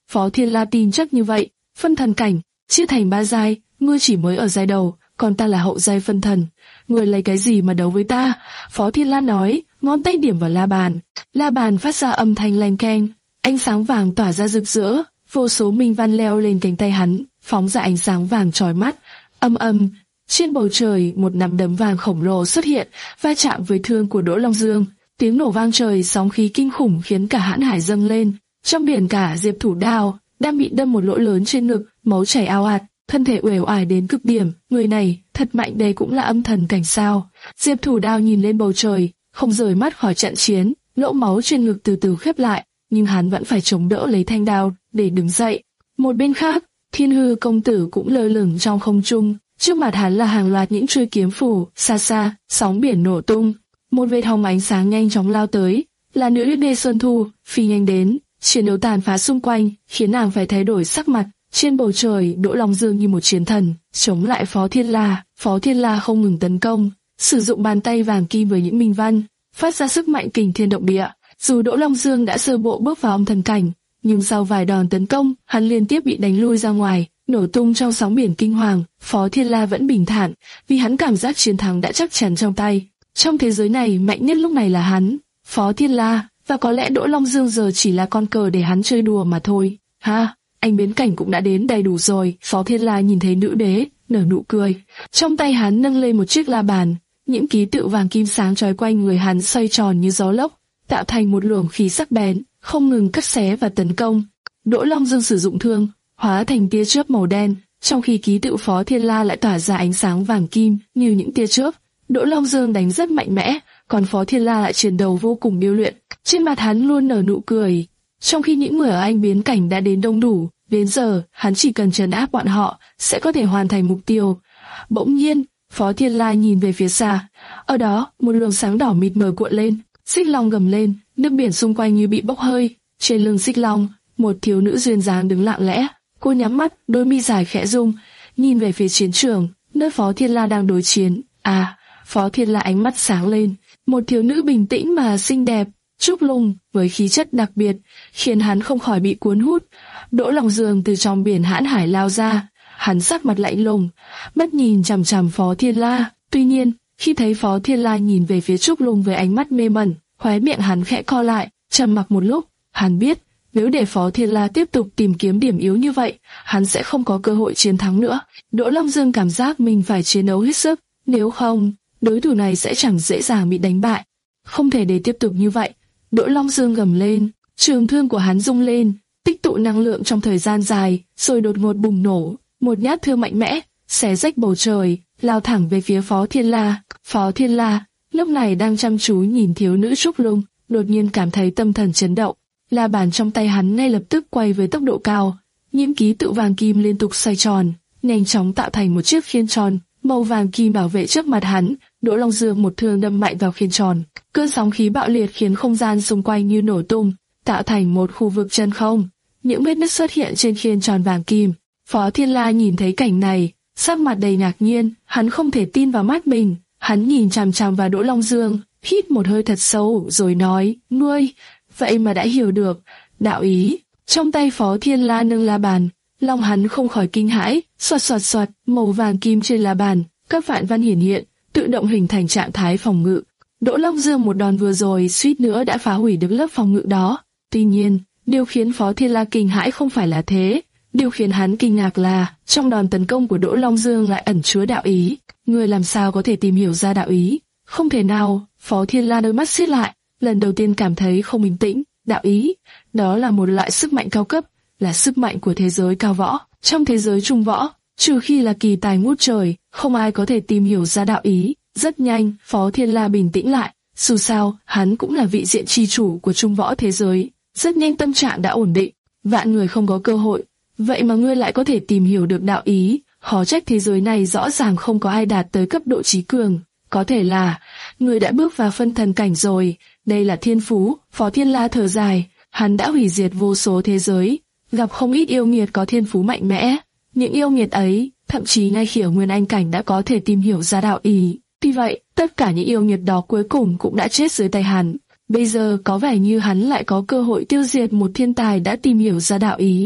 Phó Thiên La tin chắc như vậy. Phân thần cảnh, chia thành ba giai, ngươi chỉ mới ở giai đầu, còn ta là hậu giai phân thần. Ngươi lấy cái gì mà đấu với ta? Phó Thiên La nói, ngón tay điểm vào la bàn. La bàn phát ra âm thanh leng keng, ánh sáng vàng tỏa ra rực rỡ, vô số minh văn leo lên cánh tay hắn, phóng ra ánh sáng vàng chói mắt. Âm âm, trên bầu trời một nắm đấm vàng khổng lồ xuất hiện, va chạm với thương của Đỗ Long Dương. Tiếng nổ vang trời, sóng khí kinh khủng khiến cả hãn hải dâng lên. Trong biển cả Diệp Thủ Đao đang bị đâm một lỗ lớn trên ngực, máu chảy ào ạt, thân thể uể oải đến cực điểm. Người này thật mạnh, đây cũng là âm thần cảnh sao? Diệp Thủ Đao nhìn lên bầu trời, không rời mắt khỏi trận chiến. Lỗ máu trên ngực từ từ khép lại, nhưng hắn vẫn phải chống đỡ lấy thanh đao để đứng dậy. Một bên khác, Thiên Hư công tử cũng lơ lửng trong không trung, trước mặt hắn là hàng loạt những chuôi kiếm phủ. Xa xa, sóng biển nổ tung, một vệt hồng ánh sáng nhanh chóng lao tới, là nữ đế Sơn Thu phi nhanh đến. Chiến đấu tàn phá xung quanh khiến nàng phải thay đổi sắc mặt. Trên bầu trời, Đỗ Long Dương như một chiến thần chống lại Phó Thiên La. Phó Thiên La không ngừng tấn công, sử dụng bàn tay vàng kim với những minh văn, phát ra sức mạnh kình thiên động địa. Dù Đỗ Long Dương đã sơ bộ bước vào âm thần cảnh, nhưng sau vài đòn tấn công, hắn liên tiếp bị đánh lui ra ngoài, nổ tung trong sóng biển kinh hoàng. Phó Thiên La vẫn bình thản, vì hắn cảm giác chiến thắng đã chắc chắn trong tay. Trong thế giới này, mạnh nhất lúc này là hắn, Phó Thiên La, và có lẽ Đỗ Long Dương giờ chỉ là con cờ để hắn chơi đùa mà thôi. Ha, anh biến cảnh cũng đã đến đầy đủ rồi. Phó Thiên La nhìn thấy nữ đế, nở nụ cười. Trong tay hắn nâng lên một chiếc la bàn, những ký tự vàng kim sáng trói quanh người hắn xoay tròn như gió lốc, tạo thành một luồng khí sắc bén, không ngừng cắt xé và tấn công. Đỗ Long Dương sử dụng thương, hóa thành tia chớp màu đen, trong khi ký tự Phó Thiên La lại tỏa ra ánh sáng vàng kim như những tia chớp. Đỗ Long Dương đánh rất mạnh mẽ, còn Phó Thiên La lại chiến đấu vô cùng điêu luyện. Trên mặt hắn luôn nở nụ cười. Trong khi những người ở Anh biến cảnh đã đến đông đủ, đến giờ hắn chỉ cần trấn áp bọn họ sẽ có thể hoàn thành mục tiêu. Bỗng nhiên, Phó Thiên La nhìn về phía xa, ở đó một luồng sáng đỏ mịt mờ cuộn lên. Xích Long gầm lên, nước biển xung quanh như bị bốc hơi. Trên lưng Xích Long, một thiếu nữ duyên dáng đứng lặng lẽ. Cô nhắm mắt, đôi mi dài khẽ rung, nhìn về phía chiến trường, nơi Phó Thiên La đang đối chiến. À, Phó Thiên La ánh mắt sáng lên, một thiếu nữ bình tĩnh mà xinh đẹp, trúc lung với khí chất đặc biệt, khiến hắn không khỏi bị cuốn hút. Đỗ Long Dương từ trong biển hãn hải lao ra, hắn sắc mặt lạnh lùng, mắt nhìn chằm chằm Phó Thiên La. Tuy nhiên, khi thấy Phó Thiên La nhìn về phía trúc lung với ánh mắt mê mẩn, khóe miệng hắn khẽ co lại, trầm mặc một lúc. Hắn biết, nếu để Phó Thiên La tiếp tục tìm kiếm điểm yếu như vậy, hắn sẽ không có cơ hội chiến thắng nữa. Đỗ Long Dương cảm giác mình phải chiến đấu hết sức, nếu không, đối thủ này sẽ chẳng dễ dàng bị đánh bại. Không thể để tiếp tục như vậy. Đỗ Long Dương gầm lên, trường thương của hắn rung lên, tích tụ năng lượng trong thời gian dài, rồi đột ngột bùng nổ, một nhát thương mạnh mẽ, xé rách bầu trời, lao thẳng về phía Phó Thiên La. Phó Thiên La lúc này đang chăm chú nhìn thiếu nữ trúc lung, đột nhiên cảm thấy tâm thần chấn động. La bàn trong tay hắn ngay lập tức quay với tốc độ cao, những ký tự vàng kim liên tục xoay tròn, nhanh chóng tạo thành một chiếc khiên tròn màu vàng kim bảo vệ trước mặt hắn. Đỗ Long Dương một thương đâm mạnh vào khiên tròn, cơn sóng khí bạo liệt khiến không gian xung quanh như nổ tung, tạo thành một khu vực chân không. Những vết nứt xuất hiện trên khiên tròn vàng kim. Phó Thiên La nhìn thấy cảnh này, sắc mặt đầy ngạc nhiên, hắn không thể tin vào mắt mình. Hắn nhìn chằm chằm vào Đỗ Long Dương, hít một hơi thật sâu rồi nói, ngươi, vậy mà đã hiểu được đạo ý. Trong tay Phó Thiên La nâng la bàn, lòng hắn không khỏi kinh hãi, xoạt xoạt xoạt, màu vàng kim trên la bàn, các vạn văn hiển hiện, tự động hình thành trạng thái phòng ngự. Đỗ Long Dương một đòn vừa rồi suýt nữa đã phá hủy được lớp phòng ngự đó. Tuy nhiên, điều khiến Phó Thiên La kinh hãi không phải là thế. Điều khiến hắn kinh ngạc là, trong đòn tấn công của Đỗ Long Dương lại ẩn chứa đạo ý. Người làm sao có thể tìm hiểu ra đạo ý? Không thể nào. Phó Thiên La đôi mắt siết lại, lần đầu tiên cảm thấy không bình tĩnh. Đạo ý, đó là một loại sức mạnh cao cấp, là sức mạnh của thế giới cao võ. Trong thế giới trung võ, trừ khi là kỳ tài ngút trời, không ai có thể tìm hiểu ra đạo ý. Rất nhanh, Phó Thiên La bình tĩnh lại, dù sao, hắn cũng là vị diện chi chủ của trung võ thế giới. Rất nhanh tâm trạng đã ổn định, vạn người không có cơ hội, vậy mà ngươi lại có thể tìm hiểu được đạo ý, khó trách thế giới này rõ ràng không có ai đạt tới cấp độ trí cường. Có thể là, ngươi đã bước vào phân thần cảnh rồi, đây là thiên phú. Phó Thiên La thở dài, hắn đã hủy diệt vô số thế giới, gặp không ít yêu nghiệt có thiên phú mạnh mẽ. Những yêu nghiệt ấy, thậm chí ngay khi ở Nguyên Anh cảnh đã có thể tìm hiểu ra đạo ý. Tuy vậy, tất cả những yêu nghiệt đó cuối cùng cũng đã chết dưới tay hắn. Bây giờ có vẻ như hắn lại có cơ hội tiêu diệt một thiên tài đã tìm hiểu ra đạo ý.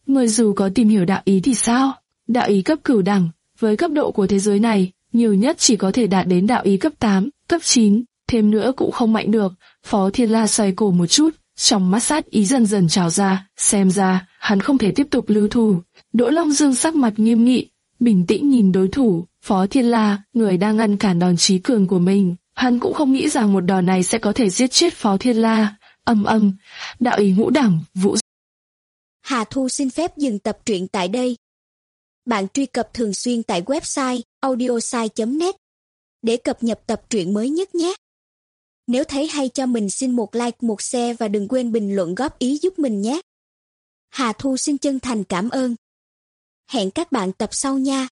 người dù có tìm hiểu đạo ý thì sao? Đạo ý cấp cửu đẳng, với cấp độ của thế giới này, nhiều nhất chỉ có thể đạt đến đạo ý cấp tám, cấp chín, thêm nữa cũng không mạnh được. Phó Thiên La xoay cổ một chút, trong mắt sát ý dần dần trào ra, xem ra, hắn không thể tiếp tục lưu thủ. Đỗ Long Dương sắc mặt nghiêm nghị, bình tĩnh nhìn đối thủ, Phó Thiên La, người đang ngăn cản đòn chí cường của mình. Hắn cũng không nghĩ rằng một đòn này sẽ có thể giết chết Phó Thiên La. Âm âm, đạo ý ngũ đẳng, vũ. Hà Thu xin phép dừng tập truyện tại đây. Bạn truy cập thường xuyên tại website audiosai chấm net để cập nhật tập truyện mới nhất nhé. Nếu thấy hay cho mình xin một like, một share và đừng quên bình luận góp ý giúp mình nhé. Hà Thu xin chân thành cảm ơn. Hẹn các bạn tập sau nha.